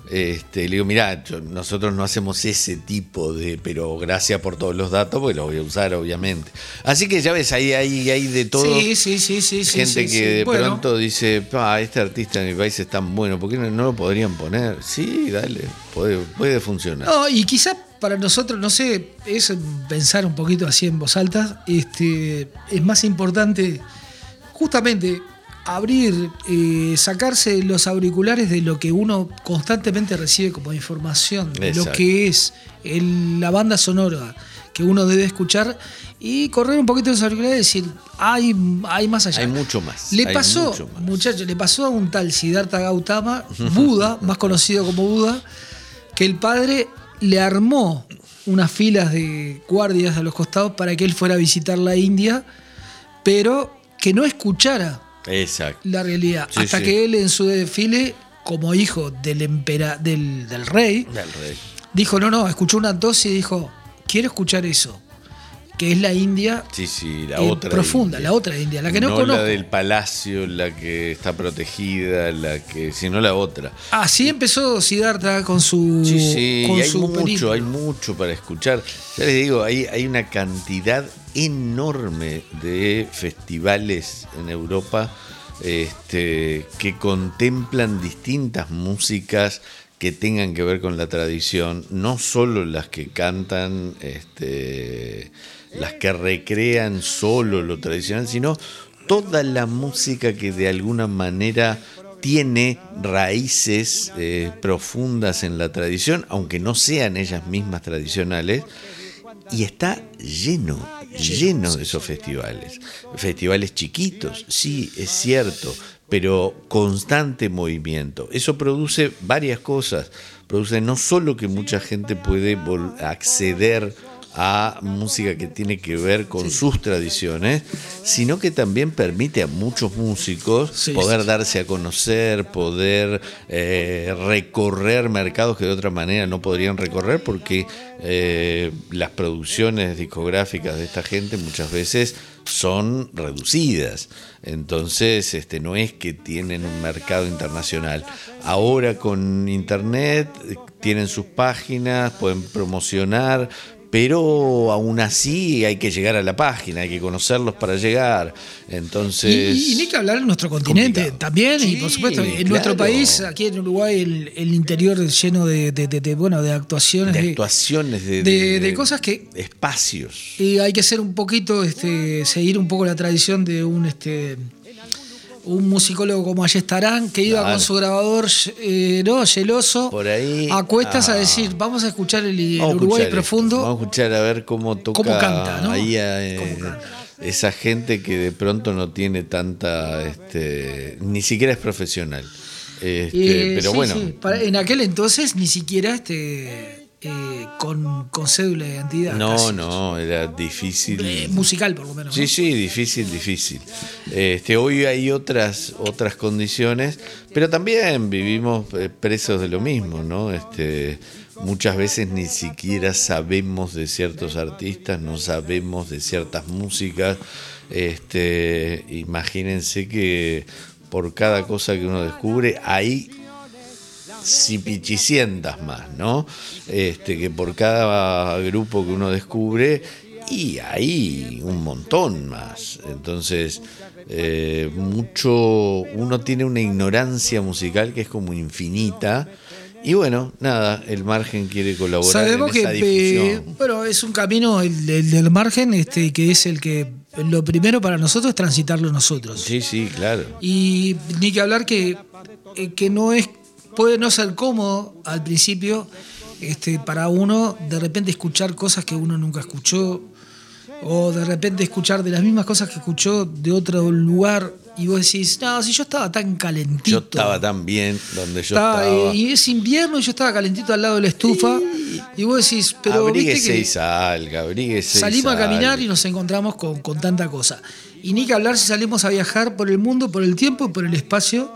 Este, le digo, mirá, yo, nosotros no hacemos ese tipo de, pero gracias por todos los datos, porque los voy a usar, obviamente. Así que ya ves, ahí hay, hay de todo. Sí, sí, sí, sí. Gente sí, que sí. de Bueno, pronto dice, pa, este artista de mi país es tan bueno, ¿por qué no, no lo podrían poner? Sí, dale, puede, puede funcionar. No, y quizás para nosotros, no sé, es pensar un poquito así en voz alta, este, es más importante justamente abrir, eh, sacarse los auriculares de lo que uno constantemente recibe como información, de Exacto. lo que es el- la banda sonora que uno debe escuchar y correr un poquito los auriculares y decir, hay, hay más allá. Hay mucho más. Le hay pasó, mucho más. muchachos, le pasó a un tal Siddhartha Gautama, Buda, más conocido como Buda, que el padre le armó unas filas de guardias a los costados para que él fuera a visitar la India, pero que no escuchara Exacto. la realidad. Sí, hasta sí. que él en su desfile, como hijo del, empera, del, del rey, Del rey. dijo, no, no, escuchó una tos y dijo, quiero escuchar eso, que es la India Sí, sí, la eh, otra profunda, India. la otra India, la que no, no conozco. la del palacio, la que está protegida, la que, sino la otra. Así empezó Siddhartha con su, Sí, sí, con y hay su mucho, periplo. hay mucho para escuchar. Ya les digo, hay, hay una cantidad enorme de festivales en Europa este, que contemplan distintas músicas que tengan que ver con la tradición, no solo las que cantan, este, las que recrean solo lo tradicional, sino toda la música que de alguna manera tiene raíces eh, profundas en la tradición, aunque no sean ellas mismas tradicionales, y está lleno, lleno de esos festivales. Festivales chiquitos, sí, es cierto, pero constante movimiento. Eso produce varias cosas. Produce no solo que mucha gente puede vol- acceder a música que tiene que ver con sus tradiciones, sino que también permite a muchos músicos Sí, poder sí. darse a conocer, poder eh, recorrer mercados que de otra manera no podrían recorrer, porque eh, las producciones discográficas de esta gente muchas veces son reducidas. Entonces, este, no es que tienen un mercado internacional. Ahora con internet eh, tienen sus páginas, pueden promocionar, pero aún así hay que llegar a la página, hay que conocerlos para llegar. Entonces, Y, y ni que hablar en nuestro continente complicado. también, y Sí, por supuesto, en claro. nuestro país, aquí en Uruguay, el, el interior lleno de, de, de- de, bueno, de actuaciones, de de, actuaciones, de, de- de cosas que- espacios. y hay que ser un poquito, este, seguir un poco la tradición de un este un musicólogo como Ayestarán, que iba Claro. con su grabador eh, no, geloso, Por ahí, a cuestas a ah. decir, vamos a escuchar el, el Vamos a Uruguay escuchar profundo. esto, Vamos a escuchar a ver cómo toca Cómo canta, ¿no? ahí eh, Cómo canta. esa gente que de pronto no tiene tanta, este, ni siquiera es profesional. Este, Eh, pero sí, bueno, sí. Para- en aquel entonces ni siquiera este eh, con, con cédula de identidad. no, casi. no, era difícil. Eh, musical por lo menos. Sí, ¿no? sí, difícil, difícil. Este, hoy hay otras, otras condiciones, pero también vivimos eh, presos de lo mismo, ¿no? Este, muchas veces ni siquiera sabemos de ciertos artistas, no sabemos de ciertas músicas. Este, imagínense que por cada cosa que uno descubre hay cipichicientas más, ¿no? Este, que por cada grupo que uno descubre, y hay un montón más. Entonces, eh, mucho, uno tiene una ignorancia musical que es como infinita. Y bueno, nada, el margen quiere colaborar Sabemos en esa que difusión. eh, bueno, es un camino el, el del margen, este, que es el que lo primero para nosotros es transitarlo nosotros. Sí, sí, claro. Y ni que hablar que, eh, que no es, puede no ser cómodo al principio, este, para uno de repente escuchar cosas que uno nunca escuchó, o de repente escuchar de las mismas cosas que escuchó de otro lugar, y vos decís, no, si yo estaba tan calentito. Yo estaba tan bien donde yo Estaba, estaba. eh, y es invierno y yo estaba calentito al lado de la estufa, y vos decís, pero abríguese viste que y salga, abríguese y salimos a caminar salga. y nos encontramos con, con tanta cosa. Y ni que hablar si salimos a viajar por el mundo, por el tiempo y por el espacio,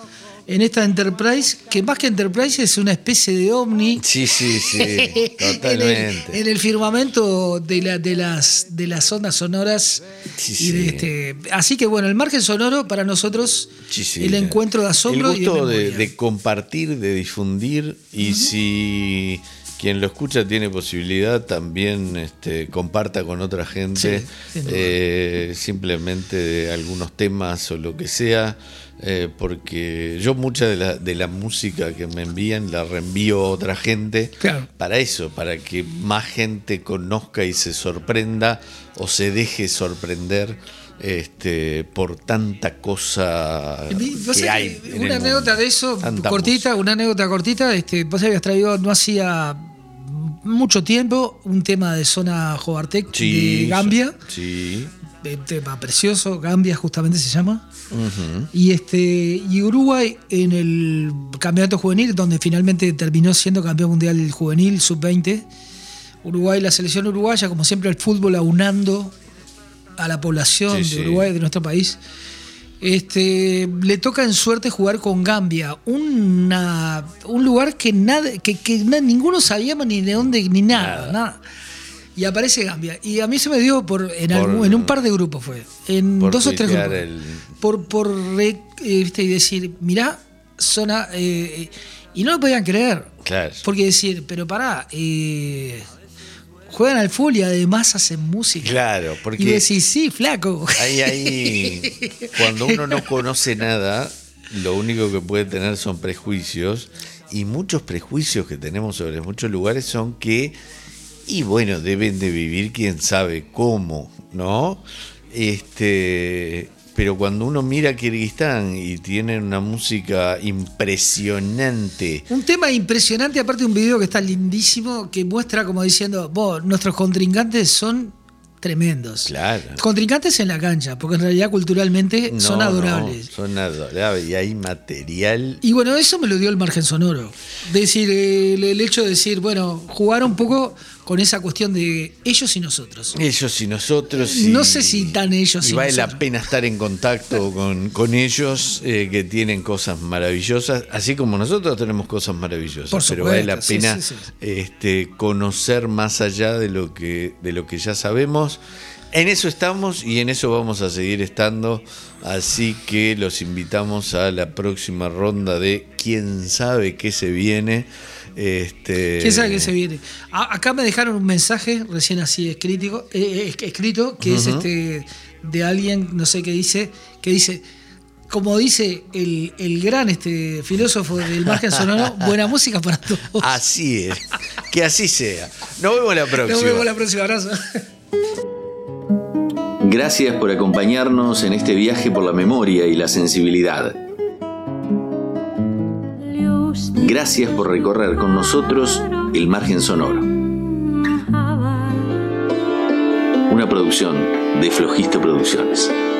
en esta Enterprise, que más que Enterprise es una especie de ovni. Sí, sí, sí, totalmente. en, el, en el firmamento de, la, de, las, de las ondas sonoras. Sí, y sí. de este, así que bueno, el margen sonoro para nosotros, Sí, sí. el encuentro de asombro el gusto y de, de, memoria. de compartir, de difundir, y uh-huh. si quien lo escucha tiene posibilidad, también este, comparta con otra gente, sí, eh, simplemente de algunos temas o lo que sea. Eh, porque yo mucha de la, de la música que me envían la reenvío a otra gente, claro. para eso, para que más gente conozca y se sorprenda o se deje sorprender este, por tanta cosa que hay. Que una anécdota de eso, tanta cortita, música. Una anécdota cortita, este, vos habías traído no hacía mucho tiempo un tema de zona Jobartec, sí, de Gambia. Sí. Un tema precioso, Gambia justamente se llama. Uh-huh. Y este y Uruguay en el campeonato juvenil, donde finalmente terminó siendo campeón mundial juvenil sub veinte. Uruguay, la selección uruguaya, como siempre, el fútbol aunando a la población sí, de Uruguay, sí. de nuestro país. Este, le toca en suerte jugar con Gambia, una, un lugar que nada, que, que na, ninguno sabíamos ni de dónde ni nada, nada. nada. Y aparece Gambia. Y a mí se me dio por en, por, algún, en un par de grupos fue. En dos o tres grupos. El... Por, por re, eh, ¿viste? Y decir, mirá, zona. Eh, y no lo podían creer. Claro. Porque decir, pero pará, eh, juegan al fútbol y además hacen música. Claro, porque. Y decís, sí, flaco. Ahí, ahí. Cuando uno no conoce nada, lo único que puede tener son prejuicios. Y muchos prejuicios que tenemos sobre muchos lugares son que. Y bueno, deben de vivir quién sabe cómo, ¿no? Este, pero cuando uno mira Kirguistán y tienen una música impresionante. Un tema impresionante, aparte de un video que está lindísimo, que muestra como diciendo, vos, nuestros contrincantes son tremendos. Claro. Contrincantes en la cancha, porque en realidad culturalmente no, son adorables. No, son adorables y hay material. Y bueno, eso me lo dio el margen sonoro. Es decir, el, el hecho de decir, bueno, jugar un poco con esa cuestión de ellos y nosotros. Ellos y nosotros. Y, no sé si tan ellos y y vale nosotros. La pena estar en contacto con, con ellos, eh, que tienen cosas maravillosas, así como nosotros tenemos cosas maravillosas. Por pero supuesto, vale la sí, pena sí, sí. Este, conocer más allá de lo que, de lo que ya sabemos. En eso estamos y en eso vamos a seguir estando. Así que los invitamos a la próxima ronda de quién sabe qué se viene. Este... ¿Quién sabe qué se viene? A- acá me dejaron un mensaje recién así escrito, eh, escrito que uh-huh. es este de alguien, no sé qué dice, que dice, como dice el, el gran este filósofo del margen sonoro, buena música para todos. Así es, que así sea. Nos vemos la próxima. Nos vemos la próxima, abrazo. Gracias por acompañarnos en este viaje por la memoria y la sensibilidad. Gracias por recorrer con nosotros el margen sonoro. Una producción de Flojista Producciones.